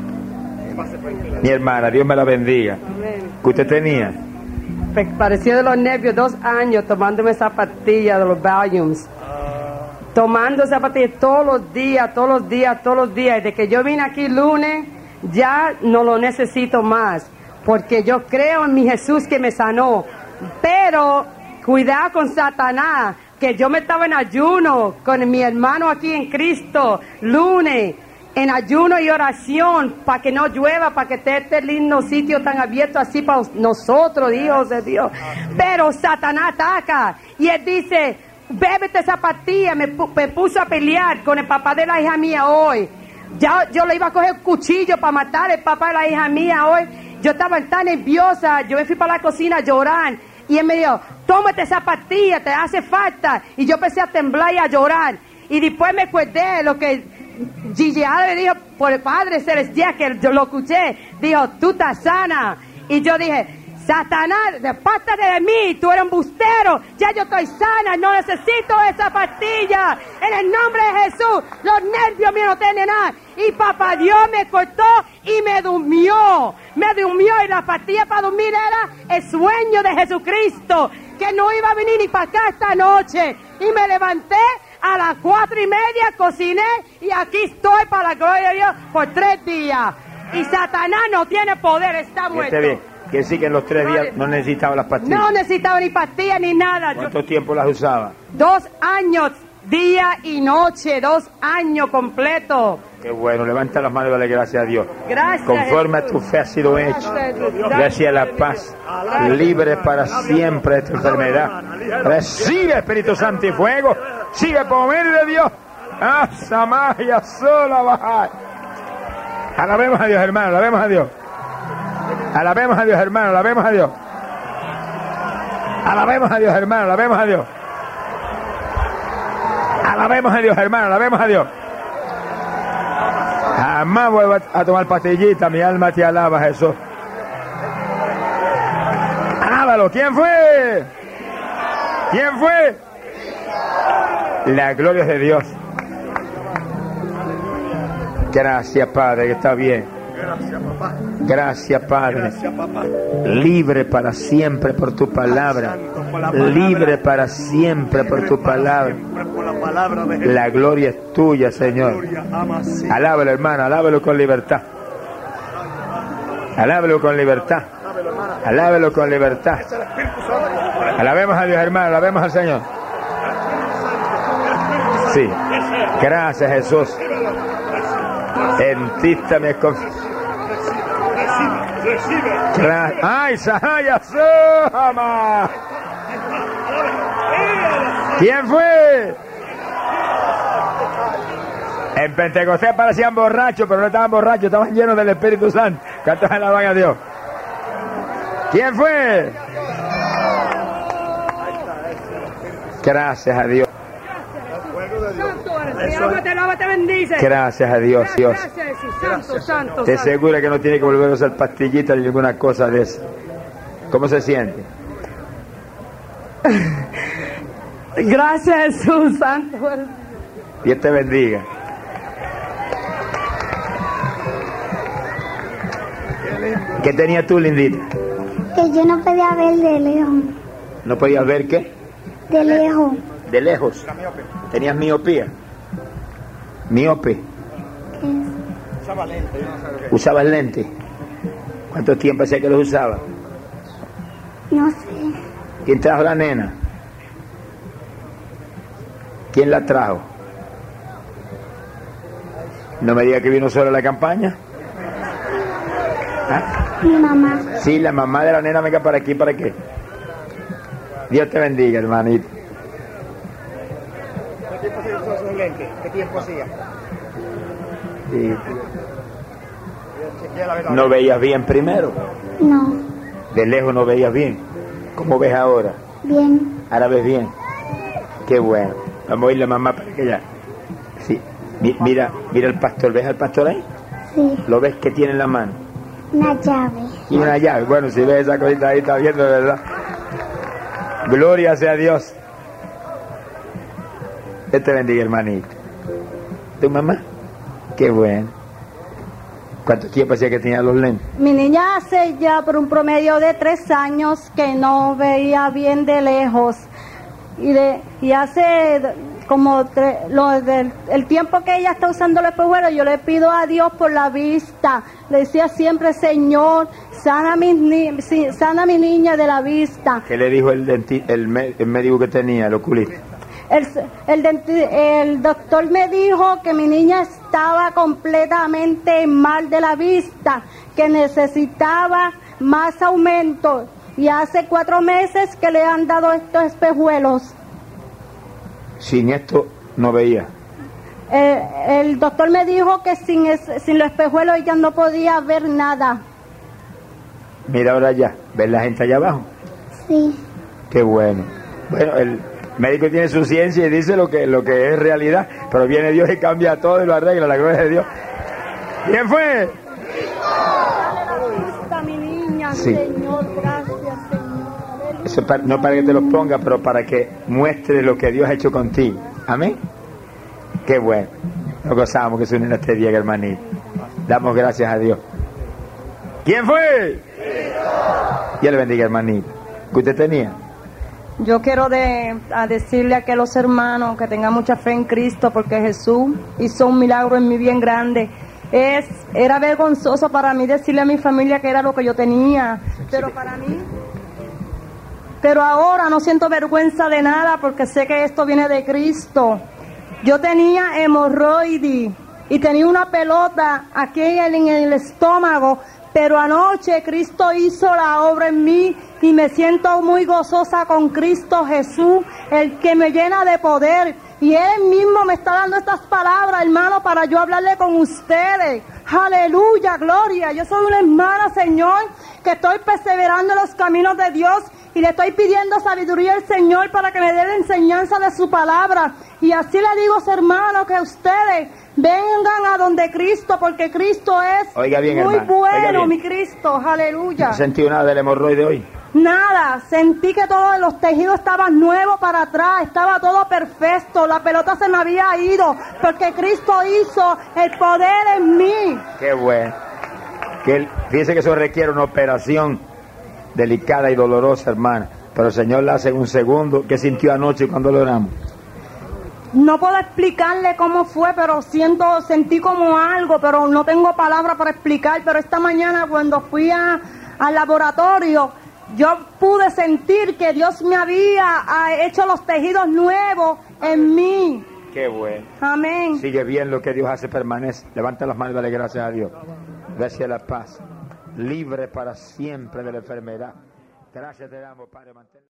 Mi hermana, Dios me la bendiga. ¿Qué usted tenía? Parecía de los nervios, dos años tomándome esa pastilla de los Valiums. Tomando esa pastilla todos los días, todos los días, todos los días. Desde que yo vine aquí lunes, ya no lo necesito más, porque yo creo en mi Jesús que me sanó. Pero cuidado con Satanás, que yo me estaba en ayuno con mi hermano aquí en Cristo, lunes, en ayuno y oración, para que no llueva, para que esté este lindo sitio tan abierto así para nosotros, hijos de Dios. Pero Satanás ataca, y él dice, bébete esa pastilla. Me, me puso a pelear con el papá de la hija mía hoy. Ya yo le iba a coger cuchillo para matar al papá de la hija mía hoy. Yo estaba tan nerviosa, yo me fui para la cocina a llorar. Y él me dijo, tómate esa pastilla, te hace falta. Y yo empecé a temblar y a llorar. Y después me acordé lo que Gigi le dijo por el Padre Celestial, que yo lo escuché. Dijo, tú estás sana. Y yo dije, Satanás, apártate de mí, tú eres un embustero. Ya yo estoy sana, no necesito esa pastilla. En el nombre de Jesús, los nervios míos no tienen nada. Y papá Dios me cortó y me durmió. Me durmió, y la pastilla para dormir era el sueño de Jesucristo, que no iba a venir ni para acá esta noche. Y me levanté a las cuatro y media, cociné, y aquí estoy para la gloria de Dios por tres días. Y Satanás no tiene poder, está muerto. Que sí, que en los tres días no necesitaba las pastillas. No necesitaba ni pastillas ni nada. ¿Cuánto Yo, tiempo las usaba? Dos años, día y noche, dos años completos. Qué bueno, levanta las manos y dale gracias a Dios. Gracias, Conforme Jesús. a tu fe ha sido hecho. Gracias, Gracias a la paz. Libre para siempre de esta enfermedad. Recibe, Espíritu Santo y fuego. Sigue por medio de Dios. Ah, Samaya sola bajar. Alabemos a Dios, hermano, alabemos a Dios. Alabemos a Dios, hermano, alabemos a Dios. Alabemos a Dios, hermano, alabemos a Dios. Alabemos a Dios, hermano, alabemos a Dios. Jamás vuelvo a tomar pastillita, mi alma te alaba, Jesús. Alábalo, ¿quién fue? ¿Quién fue? La gloria es de Dios. Gracias, Padre, que está bien. Gracias, papá. Gracias, Padre. Gracias, papá. Libre para siempre por tu palabra. Libre para siempre por tu palabra. Palabra de Jesús. La gloria es tuya, Señor. Gloria, ama así. Alábalo, hermano, alábalo con libertad. Alábalo con libertad. Alábalo con libertad. Es el Espíritu Santo. Alabemos a Dios, hermano, alabemos al Señor. Sí. Gracias, Jesús. En ti está mi confianza. Gra- ¡Ay, Sahaya Soma! ¿Quién fue? En Pentecostés parecían borrachos, pero no estaban borrachos, estaban llenos del Espíritu Santo. ¿Cuántos alaban a Dios? ¿Quién fue? Gracias a Dios. Santo, te alaba, te bendice. Gracias a Dios, Dios. Gracias, Jesús. Santo, santo, Te santo. asegura que no tiene que volver a usar pastillitas ni ninguna cosa de eso. ¿Cómo se siente? Gracias, Jesús, santo. Dios te bendiga. ¿Qué tenías tú, lindita? Que yo no podía ver de lejos. ¿No podías ver qué? De lejos. De lejos. ¿Tenías miopía? Miope. ¿Qué es? ¿Usabas lente? ¿Cuánto tiempo hacía que los usaba? No sé. ¿Quién trajo la nena? ¿Quién la trajo? ¿No me diga que vino solo a la campaña? ¿Ah? Mi mamá. Sí, la mamá de la nena, venga para aquí, ¿para qué? Dios te bendiga, hermanito. ¿Qué tiempo hacía usar esos lentes? ¿Qué tiempo hacía? Sí. Chequea la verdad. ¿No veías bien primero? No. De lejos no veías bien. ¿Cómo ves ahora? Bien. Ahora ves bien. Qué bueno. Vamos a ir la mamá para que ya. Sí. Mi- mira, mira el pastor. ¿Ves al pastor ahí? Sí. ¿Lo ves que tiene en la mano? Una llave. Y una llave. Bueno, si ves esa cosita ahí, está viendo, ¿verdad? Gloria sea a Dios. Dios te bendiga, hermanito. ¿Tu mamá? Qué bueno. ¿Cuánto tiempo hacía que tenía los lentes? Mi niña hace ya por un promedio de tres años que no veía bien de lejos. Y, de, y hace como tre- lo del, el tiempo que ella está usando el espejuelo, yo le pido a Dios por la vista. Le decía siempre, Señor, sana mi, ni, si- sana mi niña de la vista. ¿Qué le dijo el, denti- el, me- el médico que tenía, el oculista? El, el, denti- el doctor me dijo que mi niña estaba completamente mal de la vista, que necesitaba más aumento. Y hace cuatro meses que le han dado estos espejuelos. Sin esto no veía. Eh, el doctor me dijo que sin, es- sin los espejuelos ella no podía ver nada. Mira ahora ya. ¿Ves la gente allá abajo? Sí. Qué bueno. Bueno, el médico tiene su ciencia y dice lo que, lo que es realidad, pero viene Dios y cambia todo y lo arregla, la gloria de Dios. ¿Quién fue? Está mi niña, Sí. Señor, gracias, Señor. Eso es para- no para que te los ponga, pero para que muestre lo que Dios ha hecho contigo. Amén. Qué bueno. Nos gozamos que se unen a este día, hermanito. Damos gracias a Dios. ¿Quién fue? Dios le bendiga, hermanito. ¿Qué usted tenía? Yo quiero de, a decirle a que los hermanos que tengan mucha fe en Cristo, porque Jesús hizo un milagro en mí bien grande. Es, era vergonzoso para mí decirle a mi familia que era lo que yo tenía, pero para mí, pero ahora no siento vergüenza de nada porque sé que esto viene de Cristo. Yo tenía hemorroides y tenía una pelota aquí en el, en el estómago, pero anoche Cristo hizo la obra en mí y me siento muy gozosa con Cristo Jesús, el que me llena de poder. Y Él mismo me está dando estas palabras, hermano, para yo hablarle con ustedes. Aleluya, gloria. Yo soy una hermana, Señor, que estoy perseverando en los caminos de Dios y le estoy pidiendo sabiduría al Señor para que me dé la enseñanza de su palabra. Y así le digo, hermanos, que ustedes vengan a donde Cristo, porque Cristo es Oiga bien, muy hermano, oiga bueno, bien. mi Cristo. Aleluya. ¿No has sentido nada del hemorroide hoy? Nada, sentí que todos los tejidos estaban nuevos para atrás, estaba todo perfecto, la pelota se me había ido, porque Cristo hizo el poder en mí. Qué bueno. Que él, fíjese que eso requiere una operación delicada y dolorosa, hermana. Pero el Señor la hace en un segundo. ¿Qué sintió anoche cuando lo oramos? no puedo explicarle cómo fue, pero siento, sentí como algo, pero no tengo palabras para explicar. Pero esta mañana cuando fui a, al laboratorio, yo pude sentir que Dios me había ah, hecho los tejidos nuevos en mí. Qué bueno. Amén. Sigue bien, lo que Dios hace permanece. Levanta las manos y dale gracias a Dios. Gracias a la paz. Libre para siempre de la enfermedad. Gracias te damos, Padre. Mantén...